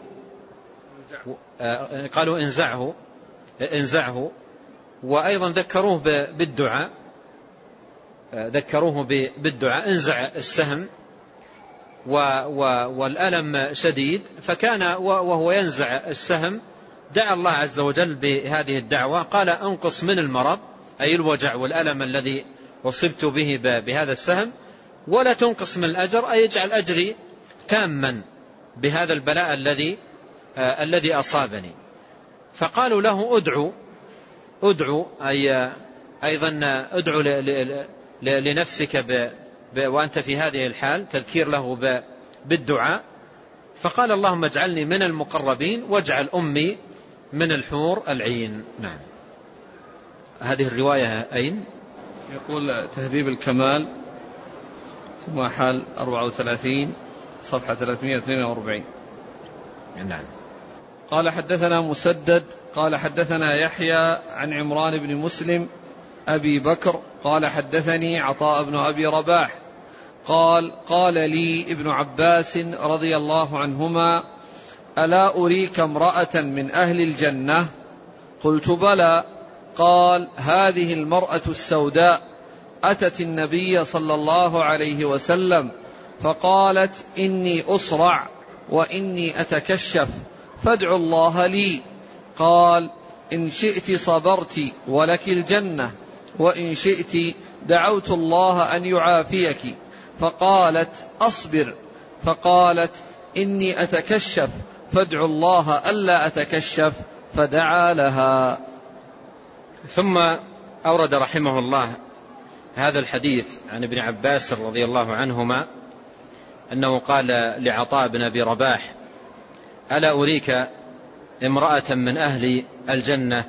قالوا: انزعه انزعه. وأيضا ذكروه بالدعاء، ذكروه بالدعاء: انزع السهم، والألم شديد. فكان وهو ينزع السهم دعا الله عز وجل بهذه الدعوة، قال: انقص من المرض، أي الوجع والألم الذي أصبت به بهذا السهم، ولا تنقص من الأجر، أي اجعل أجري تاما بهذا البلاء الذي آه الذي أصابني. فقالوا له: ادعو ادعو، أي أيضا ادعو لنفسك ب وأنت في هذه الحال، تذكير له بالدعاء. فقال: اللهم اجعلني من المقربين واجعل أمي من الحور العين. نعم. هذه الرواية أين؟ يقول: تهذيب الكمال ثم حال أربعة وثلاثين صفحة ثلاثمائة واثنين وأربعين. نعم. قال: حدثنا مسدد قال حدثنا يحيى عن عمران بن مسلم أبي بكر قال حدثني عطاء بن أبي رباح قال: قال لي ابن عباس رضي الله عنهما: ألا أريك امرأة من أهل الجنة؟ قلت: بلى. قال: هذه المرأة السوداء أتت النبي صلى الله عليه وسلم فقالت: إني أصرع وإني أتكشف فادعوا الله لي. قال: إن شئت صبرت ولك الجنة، وإن شئت دعوت الله أن يعافيك. فقالت: أصبر. فقالت: إني أتكشف فادعوا الله ألا أتكشف، فدعا لها. ثم أورد رحمه الله هذا الحديث عن ابن عباس رضي الله عنهما أنه قال لعطاء بن أبي رباح: ألا أريك امرأة من أهل الجنة؟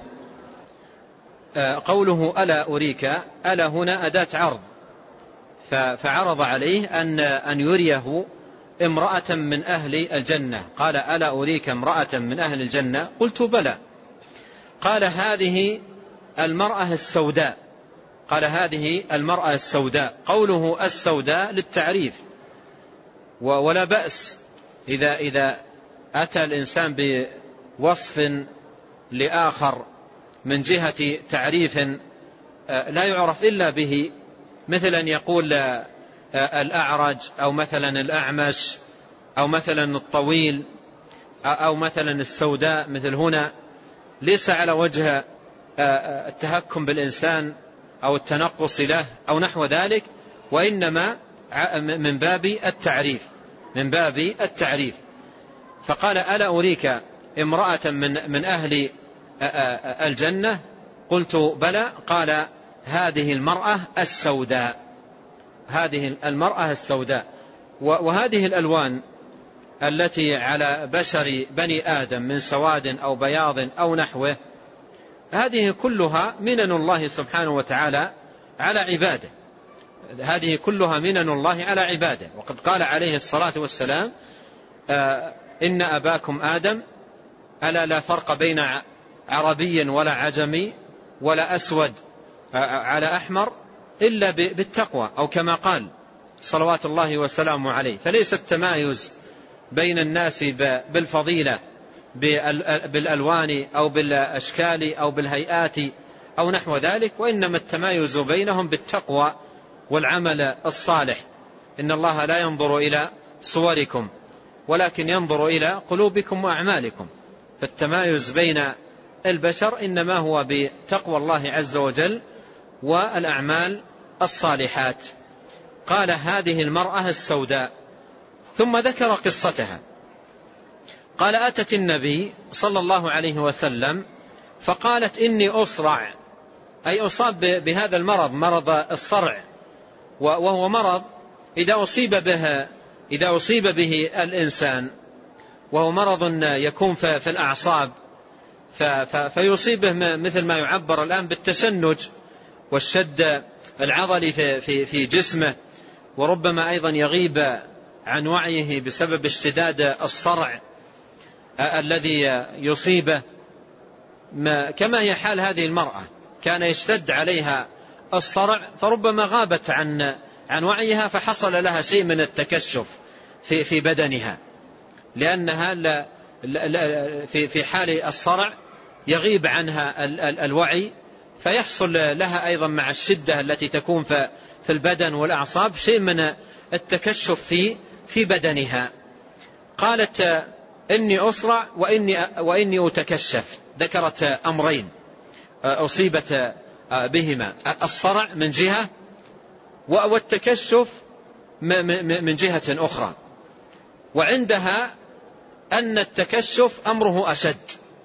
قوله ألا أريك، ألا هنا أداة عرض، فعرض عليه أن أن يريه امرأة من أهل الجنة. قال: ألا أريك امرأة من أهل الجنة؟ قلت: بلى. قال: هذه المرأة السوداء. قال: هذه المرأة السوداء. قوله السوداء للتعريف، ولا بأس إذا إذا أتى الإنسان بوصف لآخر من جهة تعريف لا يعرف إلا به، مثلا يقول الأعرج، أو مثلا الأعمش، أو مثلا الطويل، أو مثلا السوداء. مثل هنا ليس على وجه التهكم بالإنسان أو التنقص له أو نحو ذلك، وإنما من باب التعريف، من باب التعريف. فقال: ألا أريك امرأة من من أهل الجنة؟ قلت: بلى. قال: هذه المرأة السوداء. هذه المرأة السوداء. وهذه الألوان التي على بشر بني آدم من سواد أو بياض أو نحوه، هذه كلها منن الله سبحانه وتعالى على عباده، هذه كلها منن الله على عباده. وقد قال عليه الصلاة والسلام: آه إن أباكم آدم ألا لا فرق بين عربي ولا عجمي ولا أسود على أحمر إلا بالتقوى، أو كما قال صلوات الله وسلامه عليه. فليس التمايز بين الناس بالفضيلة بالألوان أو بالأشكال أو بالهيئات أو نحو ذلك، وإنما التمايز بينهم بالتقوى والعمل الصالح. إن الله لا ينظر إلى صوركم ولكن ينظر إلى قلوبكم وأعمالكم. فالتمايز بين البشر إنما هو بتقوى الله عز وجل والأعمال الصالحات. قال: هذه المرأة السوداء. ثم ذكر قصتها. قال: أتت النبي صلى الله عليه وسلم فقالت: إني أصرع، أي أصاب بهذا المرض، مرض الصرع، وهو مرض إذا أصيب به إذا أصيب به الإنسان، وهو مرض يكون في الأعصاب، فيصيبه مثل ما يعبر الآن بالتشنج والشد العضلي في في جسمه، وربما أيضا يغيب عن وعيه بسبب اشتداد الصرع الذي يصيبه، كما هي حال هذه المرأة. كان يشتد عليها الصرع فربما غابت عن عن وعيها، فحصل لها شيء من التكشف في في بدنها، لأنها لا في في حال الصرع يغيب عنها الوعي، فيحصل لها أيضا مع الشدة التي تكون في في البدن والأعصاب شيء من التكشف في في بدنها. قالت: إني أصرع وإني وإني أتكشف. ذكرت أمرين أصيبت بهما: الصرع من جهة والتكشف من جهة أخرى. وعندها أن التكشف أمره أشد،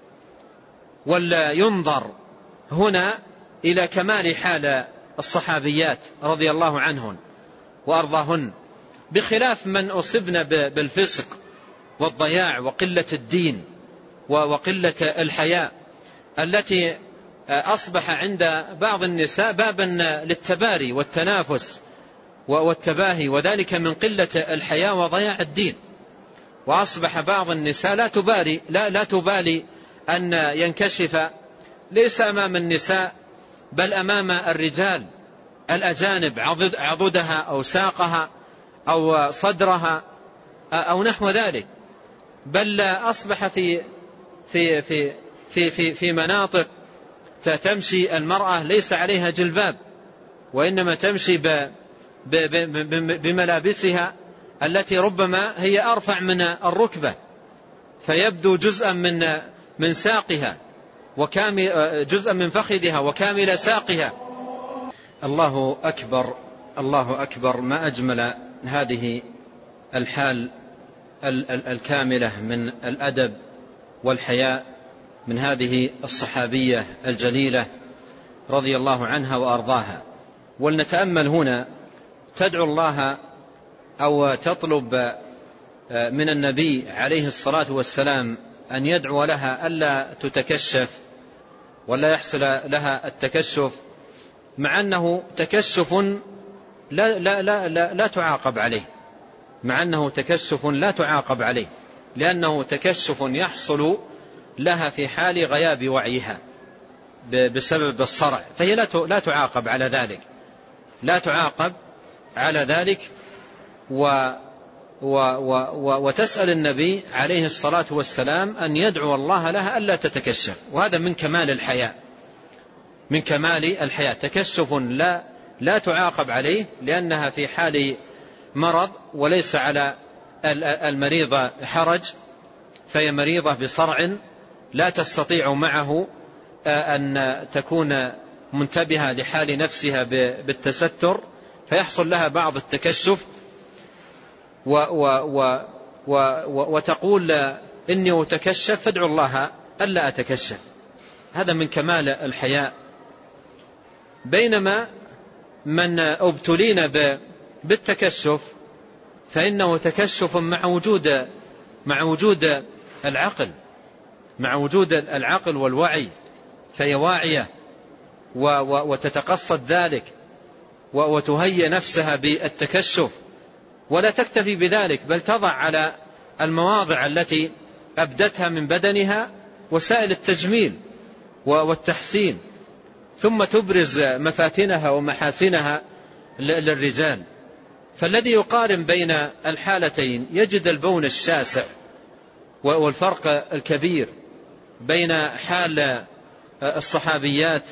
ولا ينظر هنا إلى كمال حال الصحابيات رضي الله عنهن وأرضاهن، بخلاف من أصبن بالفسق والضياع وقلة الدين وقلة الحياء، التي أصبح عند بعض النساء بابا للتباري والتنافس والتباهي، وذلك من قلة الحياء وضياع الدين. وأصبح بعض النساء لا تبالي لا, لا تبالي أن ينكشف ليس أمام النساء بل أمام الرجال الأجانب عضدها أو ساقها أو صدرها أو نحو ذلك، بل أصبح في في في في في, في مناطق تمشي المرأة ليس عليها جلباب، وإنما تمشي بملابسها التي ربما هي أرفع من الركبة، فيبدو جزءا من من ساقها وكامل جزءا من فخذها وكامل ساقها. الله أكبر، الله أكبر، ما أجمل هذه الحال الكاملة من الأدب والحياء من هذه الصحابية الجليلة رضي الله عنها وأرضاها. ولنتأمل هنا، تدعو الله أو تطلب من النبي عليه الصلاة والسلام أن يدعو لها ألا تتكشف ولا يحصل لها التكشف، مع أنه تكشف لا, لا, لا, لا, لا تعاقب عليه، مع أنه تكشف لا تعاقب عليه، لأنه تكشف يحصل لها في حال غياب وعيها بسبب الصرع، فهي لا تعاقب على ذلك، لا تعاقب على ذلك و و و وتسأل النبي عليه الصلاة والسلام أن يدعو الله لها ألا تتكشف. وهذا من كمال الحياء، من كمال الحياء، تكشف لا لا تعاقب عليه لأنها في حال مرض وليس على المريضة حرج، فهي مريضة بصرع لا تستطيع معه أن تكون منتبهة لحال نفسها بالتستر، فيحصل لها بعض التكشف و و و و وتقول إني أتكشف فادعو الله ألا أتكشف. هذا من كمال الحياء. بينما من ابتلين بالتكشف فإنه تكشف مع وجود مع وجود العقل مع وجود العقل والوعي، فهي واعية وتتقصد ذلك وتهيئ نفسها بالتكشف، ولا تكتفي بذلك بل تضع على المواضع التي أبدتها من بدنها وسائل التجميل والتحسين، ثم تبرز مفاتنها ومحاسنها للرجال. فالذي يقارن بين الحالتين يجد البون الشاسع والفرق الكبير بين حال الصحابيات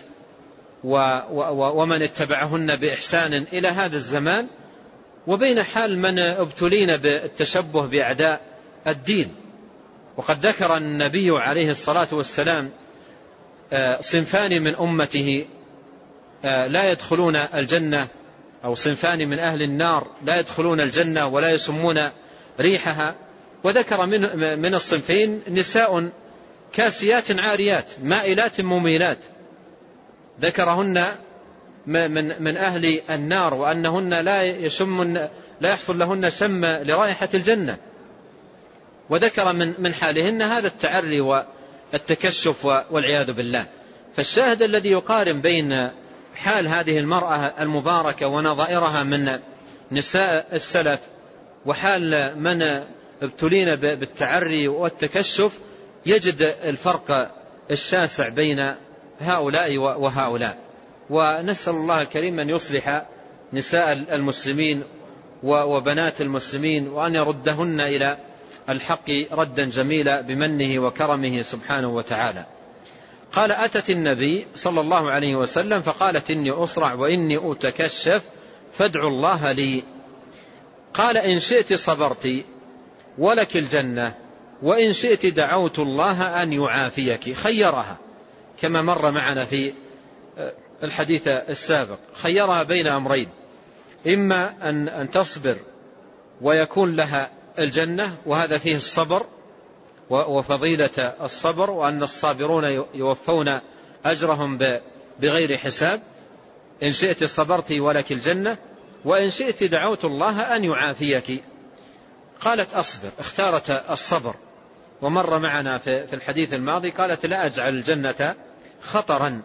ومن اتبعهن بإحسان إلى هذا الزمان وبين حال من ابتلين بالتشبه بأعداء الدين. وقد ذكر النبي عليه الصلاة والسلام صنفان من أمته لا يدخلون الجنة، أو صنفان من أهل النار لا يدخلون الجنة ولا يسمون ريحها، وذكر من, من الصنفين نساء كاسيات عاريات مائلات مميلات، ذكرهن من, من أهل النار وأنهن لا يشمن لا يحصل لهن شم لرائحة الجنة، وذكر من, من حالهن هذا التعري والتكشف والعياذ بالله. فالشاهد الذي يقارن بين حال هذه المرأة المباركة ونظائرها من نساء السلف وحال من ابتلين بالتعري والتكشف يجد الفرق الشاسع بين هؤلاء وهؤلاء. ونسأل الله الكريم أن يصلح نساء المسلمين وبنات المسلمين وأن يردهن إلى الحق ردا جميلا بمنه وكرمه سبحانه وتعالى. قال: أتت النبي صلى الله عليه وسلم فقالت: إني أصرع وإني أتكشف فادعوا الله لي. قال: إن شئت صبرت ولك الجنة وإن شئت دعوت الله أن يعافيك. خيرها كما مر معنا في الحديث السابق، خيرها بين أمرين: إما أن, أن تصبر ويكون لها الجنة، وهذا فيه الصبر وفضيلة الصبر، وأن الصابرون يوفون أجرهم بغير حساب. إن شئت صبرت ولك الجنة وإن شئت دعوت الله أن يعافيك. قالت: أصبر، اختارت الصبر. ومر معنا في الحديث الماضي قالت: لا أجعل الجنة خطرا.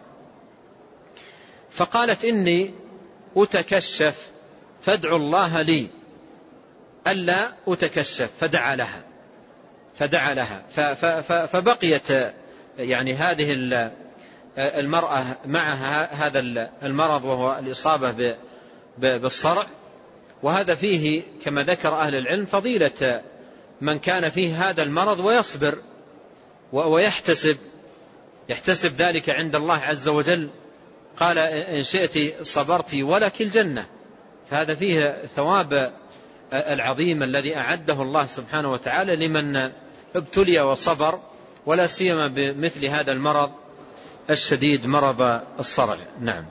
فقالت: إني أتكشف فادعوا الله لي ألا أتكشف، فدعا لها فدعا لها فبقيت يعني هذه المرأة معها هذا المرض وهو الإصابة بالصرع. وهذا فيه كما ذكر أهل العلم فضيلة من كان فيه هذا المرض ويصبر ويحتسب يحتسب ذلك عند الله عز وجل. قال: إن شئت صبرت ولك الجنة، فهذا فيه ثواب العظيم الذي أعده الله سبحانه وتعالى لمن ابتلي وصبر، ولا سيما بمثل هذا المرض الشديد مرض الصرع. نعم.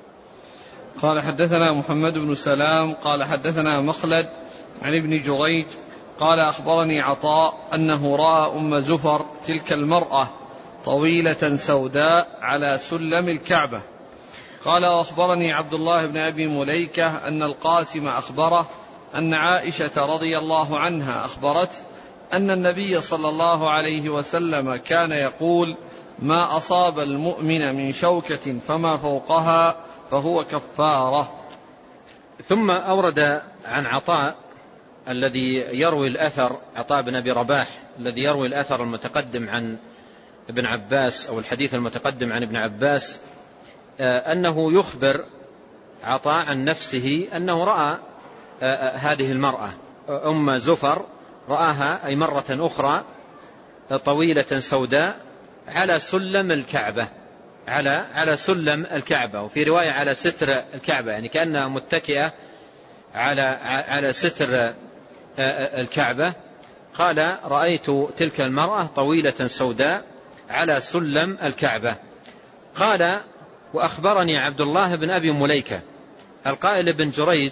قال: حدثنا محمد بن سلام قال حدثنا مخلد عن ابن جريج قال: أخبرني عطاء أنه رأى أم زفر تلك المرأة طويلة سوداء على سلم الكعبة. قال: وأخبرني عبد الله بن أبي مليكة أن القاسم أخبره أن عائشة رضي الله عنها أخبرت أن النبي صلى الله عليه وسلم كان يقول: ما أصاب المؤمن من شوكة فما فوقها فهو كفارة. ثم أورد عن عطاء الذي يروي الأثر، عطاء بن أبي رباح الذي يروي الأثر المتقدم عن ابن عباس أو الحديث المتقدم عن ابن عباس، أنه يخبر عطاء عن نفسه أنه رأى هذه المرأة أم زفر، رآها أي مرة أخرى طويلة سوداء على سلم الكعبة، على على سلم الكعبة، وفي رواية على ستر الكعبة، يعني كأنها متكئة على على ستر الكعبة. قال: رأيت تلك المرأة طويلة سوداء على سلم الكعبة. قال: وأخبرني عبد الله بن أبي مليكة القائل بن جريج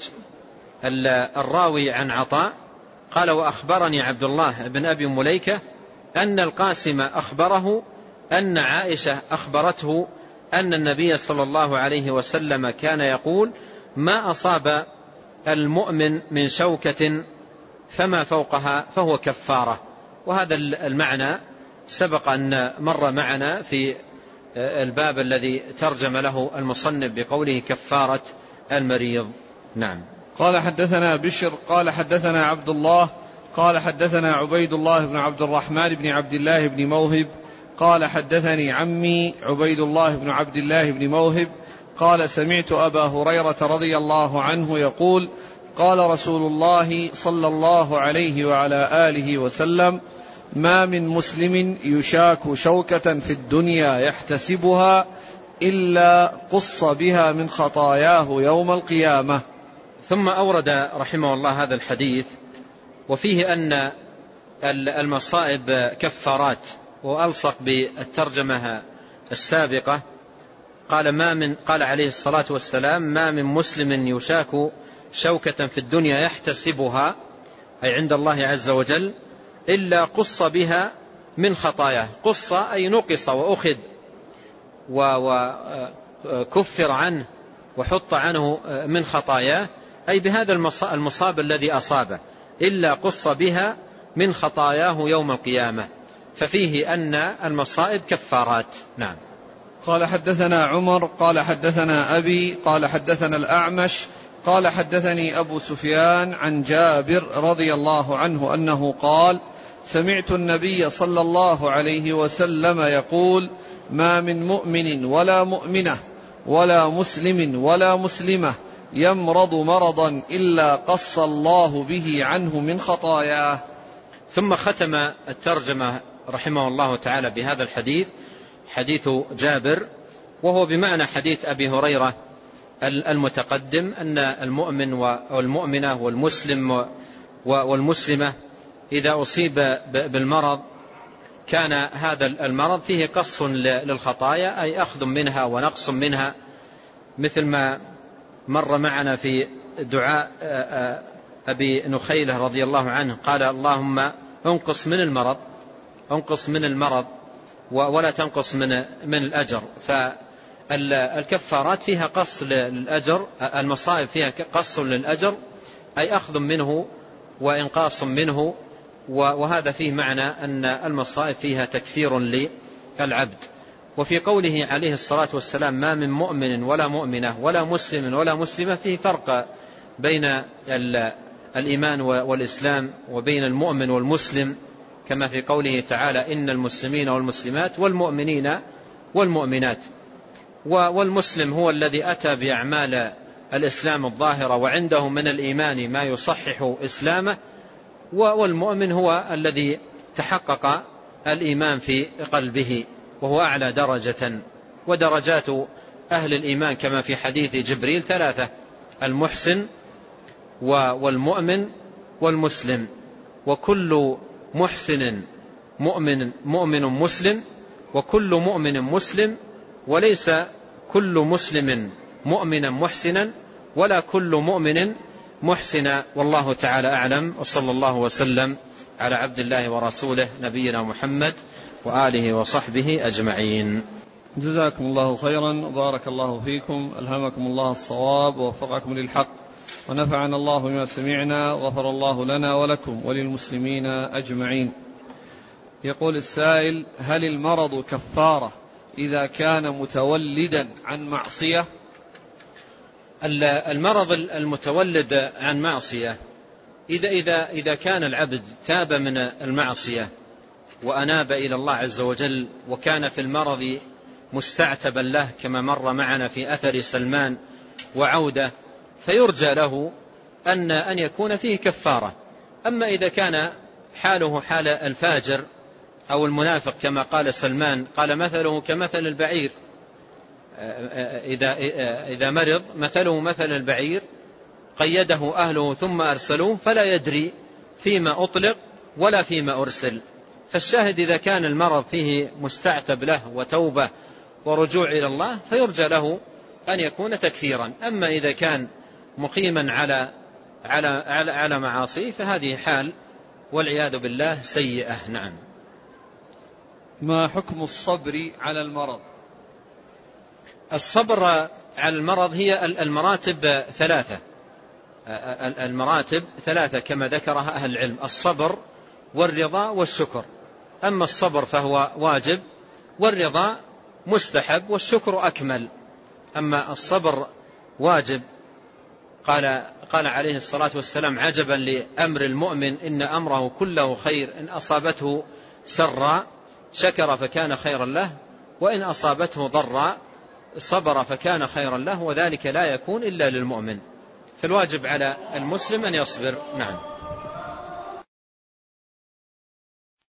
الراوي عن عطاء، قال: وأخبرني عبد الله بن أبي مليكة أن القاسم أخبره أن عائشة أخبرته أن النبي صلى الله عليه وسلم كان يقول: ما أصاب المؤمن من شوكة فما فوقها فهو كفارة. وهذا المعنى سبق أن مر معنا في الباب الذي ترجم له المصنف بقوله كفارة المريض. نعم. قال حدثنا بشر قال حدثنا عبد الله قال حدثنا عبيد الله بن عبد الرحمن بن عبد الله بن موهب قال حدثني عمي عبيد الله بن عبد الله بن موهب قال سمعت أبا هريرة رضي الله عنه يقول قال رسول الله صلى الله عليه وعلى آله وسلم ما من مسلم يشاك شوكة في الدنيا يحتسبها إلا قص بها من خطاياه يوم القيامة. ثم أورد رحمه الله هذا الحديث وفيه أن المصائب كفارات، وألصق بالترجمة السابقة قال ما من قال عليه الصلاة والسلام ما من مسلم يشاك شوكة في الدنيا يحتسبها أي عند الله عز وجل إلا قص بها من خطاياه. قص أي نقص وأخذ وكفر عنه وحط عنه من خطاياه، أي بهذا المصاب الذي أصابه، إلا قص بها من خطاياه يوم القيامة، ففيه أن المصائب كفارات. نعم. قال حدثنا عمر قال حدثنا أبي قال حدثنا الأعمش قال حدثني أبو سفيان عن جابر رضي الله عنه أنه قال سمعت النبي صلى الله عليه وسلم يقول ما من مؤمن ولا مؤمنة ولا مسلم ولا مسلمة يمرض مرضا إلا قص الله به عنه من خطاياه. ثم ختم الترجمة رحمه الله تعالى بهذا الحديث، حديث جابر، وهو بمعنى حديث أبي هريرة المتقدم أن المؤمن والمؤمنة والمسلم والمسلمة إذا أصيب بالمرض كان هذا المرض فيه قص للخطايا، أي أخذ منها ونقص منها، مثل ما مر معنا في دعاء أبي نخيلة رضي الله عنه قال اللهم انقص من المرض انقص من المرض ولا تنقص من من الأجر. فالكفارات فيها قص للأجر، المصائب فيها قص للأجر أي أخذ منه وإنقاص منه، وهذا فيه معنى أن المصائب فيها تكفير للعبد. وفي قوله عليه الصلاة والسلام ما من مؤمن ولا مؤمنة ولا مسلم ولا مسلمة فيه فرق بين الإيمان والإسلام وبين المؤمن والمسلم، كما في قوله تعالى إن المسلمين والمسلمات والمؤمنين والمؤمنات. والمسلم هو الذي أتى بأعمال الإسلام الظاهرة وعنده من الإيمان ما يصحح إسلامه، والمؤمن هو الذي تحقق الإيمان في قلبه وهو أعلى درجة. ودرجات أهل الإيمان كما في حديث جبريل ثلاثة: المحسن والمؤمن والمسلم، وكل محسن مؤمن مؤمن مسلم، وكل مؤمن مسلم، وليس كل مسلم مؤمنا محسنا ولا كل مؤمن محسنا. والله تعالى أعلم، وصلى الله وسلم على عبد الله ورسوله نبينا محمد وآله وصحبه أجمعين. جزاكم الله خيرا وبارك الله فيكم، ألهمكم الله الصواب ووفقكم للحق، ونفعنا الله بما سمعنا، غفر الله لنا ولكم وللمسلمين أجمعين. يقول السائل: هل المرض كفارة إذا كان متولدا عن معصية؟ المرض المتولد عن معصية إذا, إذا, إذا كان العبد تاب من المعصية وأناب إلى الله عز وجل وكان في المرض مستعتبا له كما مر معنا في أثر سلمان وعودة، فيرجى له أن, أن يكون فيه كفارة. أما إذا كان حاله حال الفاجر أو المنافق كما قال سلمان، قال مثله كمثل البعير، إذا, إذا مرض مثله مثل البعير قيده أهله ثم أرسلوه فلا يدري فيما أطلق ولا فيما أرسل. فالشاهد إذا كان المرض فيه مستعتب له وتوبة ورجوع إلى الله فيرجى له أن يكون تكفيرا. أما إذا كان مقيما على على على, على معاصي فهذه حال والعياذ بالله سيئة. نعم. ما حكم الصبر على المرض؟ الصبر على المرض هي المراتب ثلاثة: المراتب ثلاثة كما ذكرها أهل العلم: الصبر والرضا والشكر. أما الصبر فهو واجب، والرضا مستحب، والشكر أكمل. أما الصبر واجب، قال قال عليه الصلاة والسلام: عجبا لأمر المؤمن إن أمره كله خير، إن أصابته سرا شكر فكان خيرا له، وإن أصابته ضرا صبر فكان خيرا له، وذلك لا يكون إلا للمؤمن. فالواجب على المسلم أن يصبر. نعم.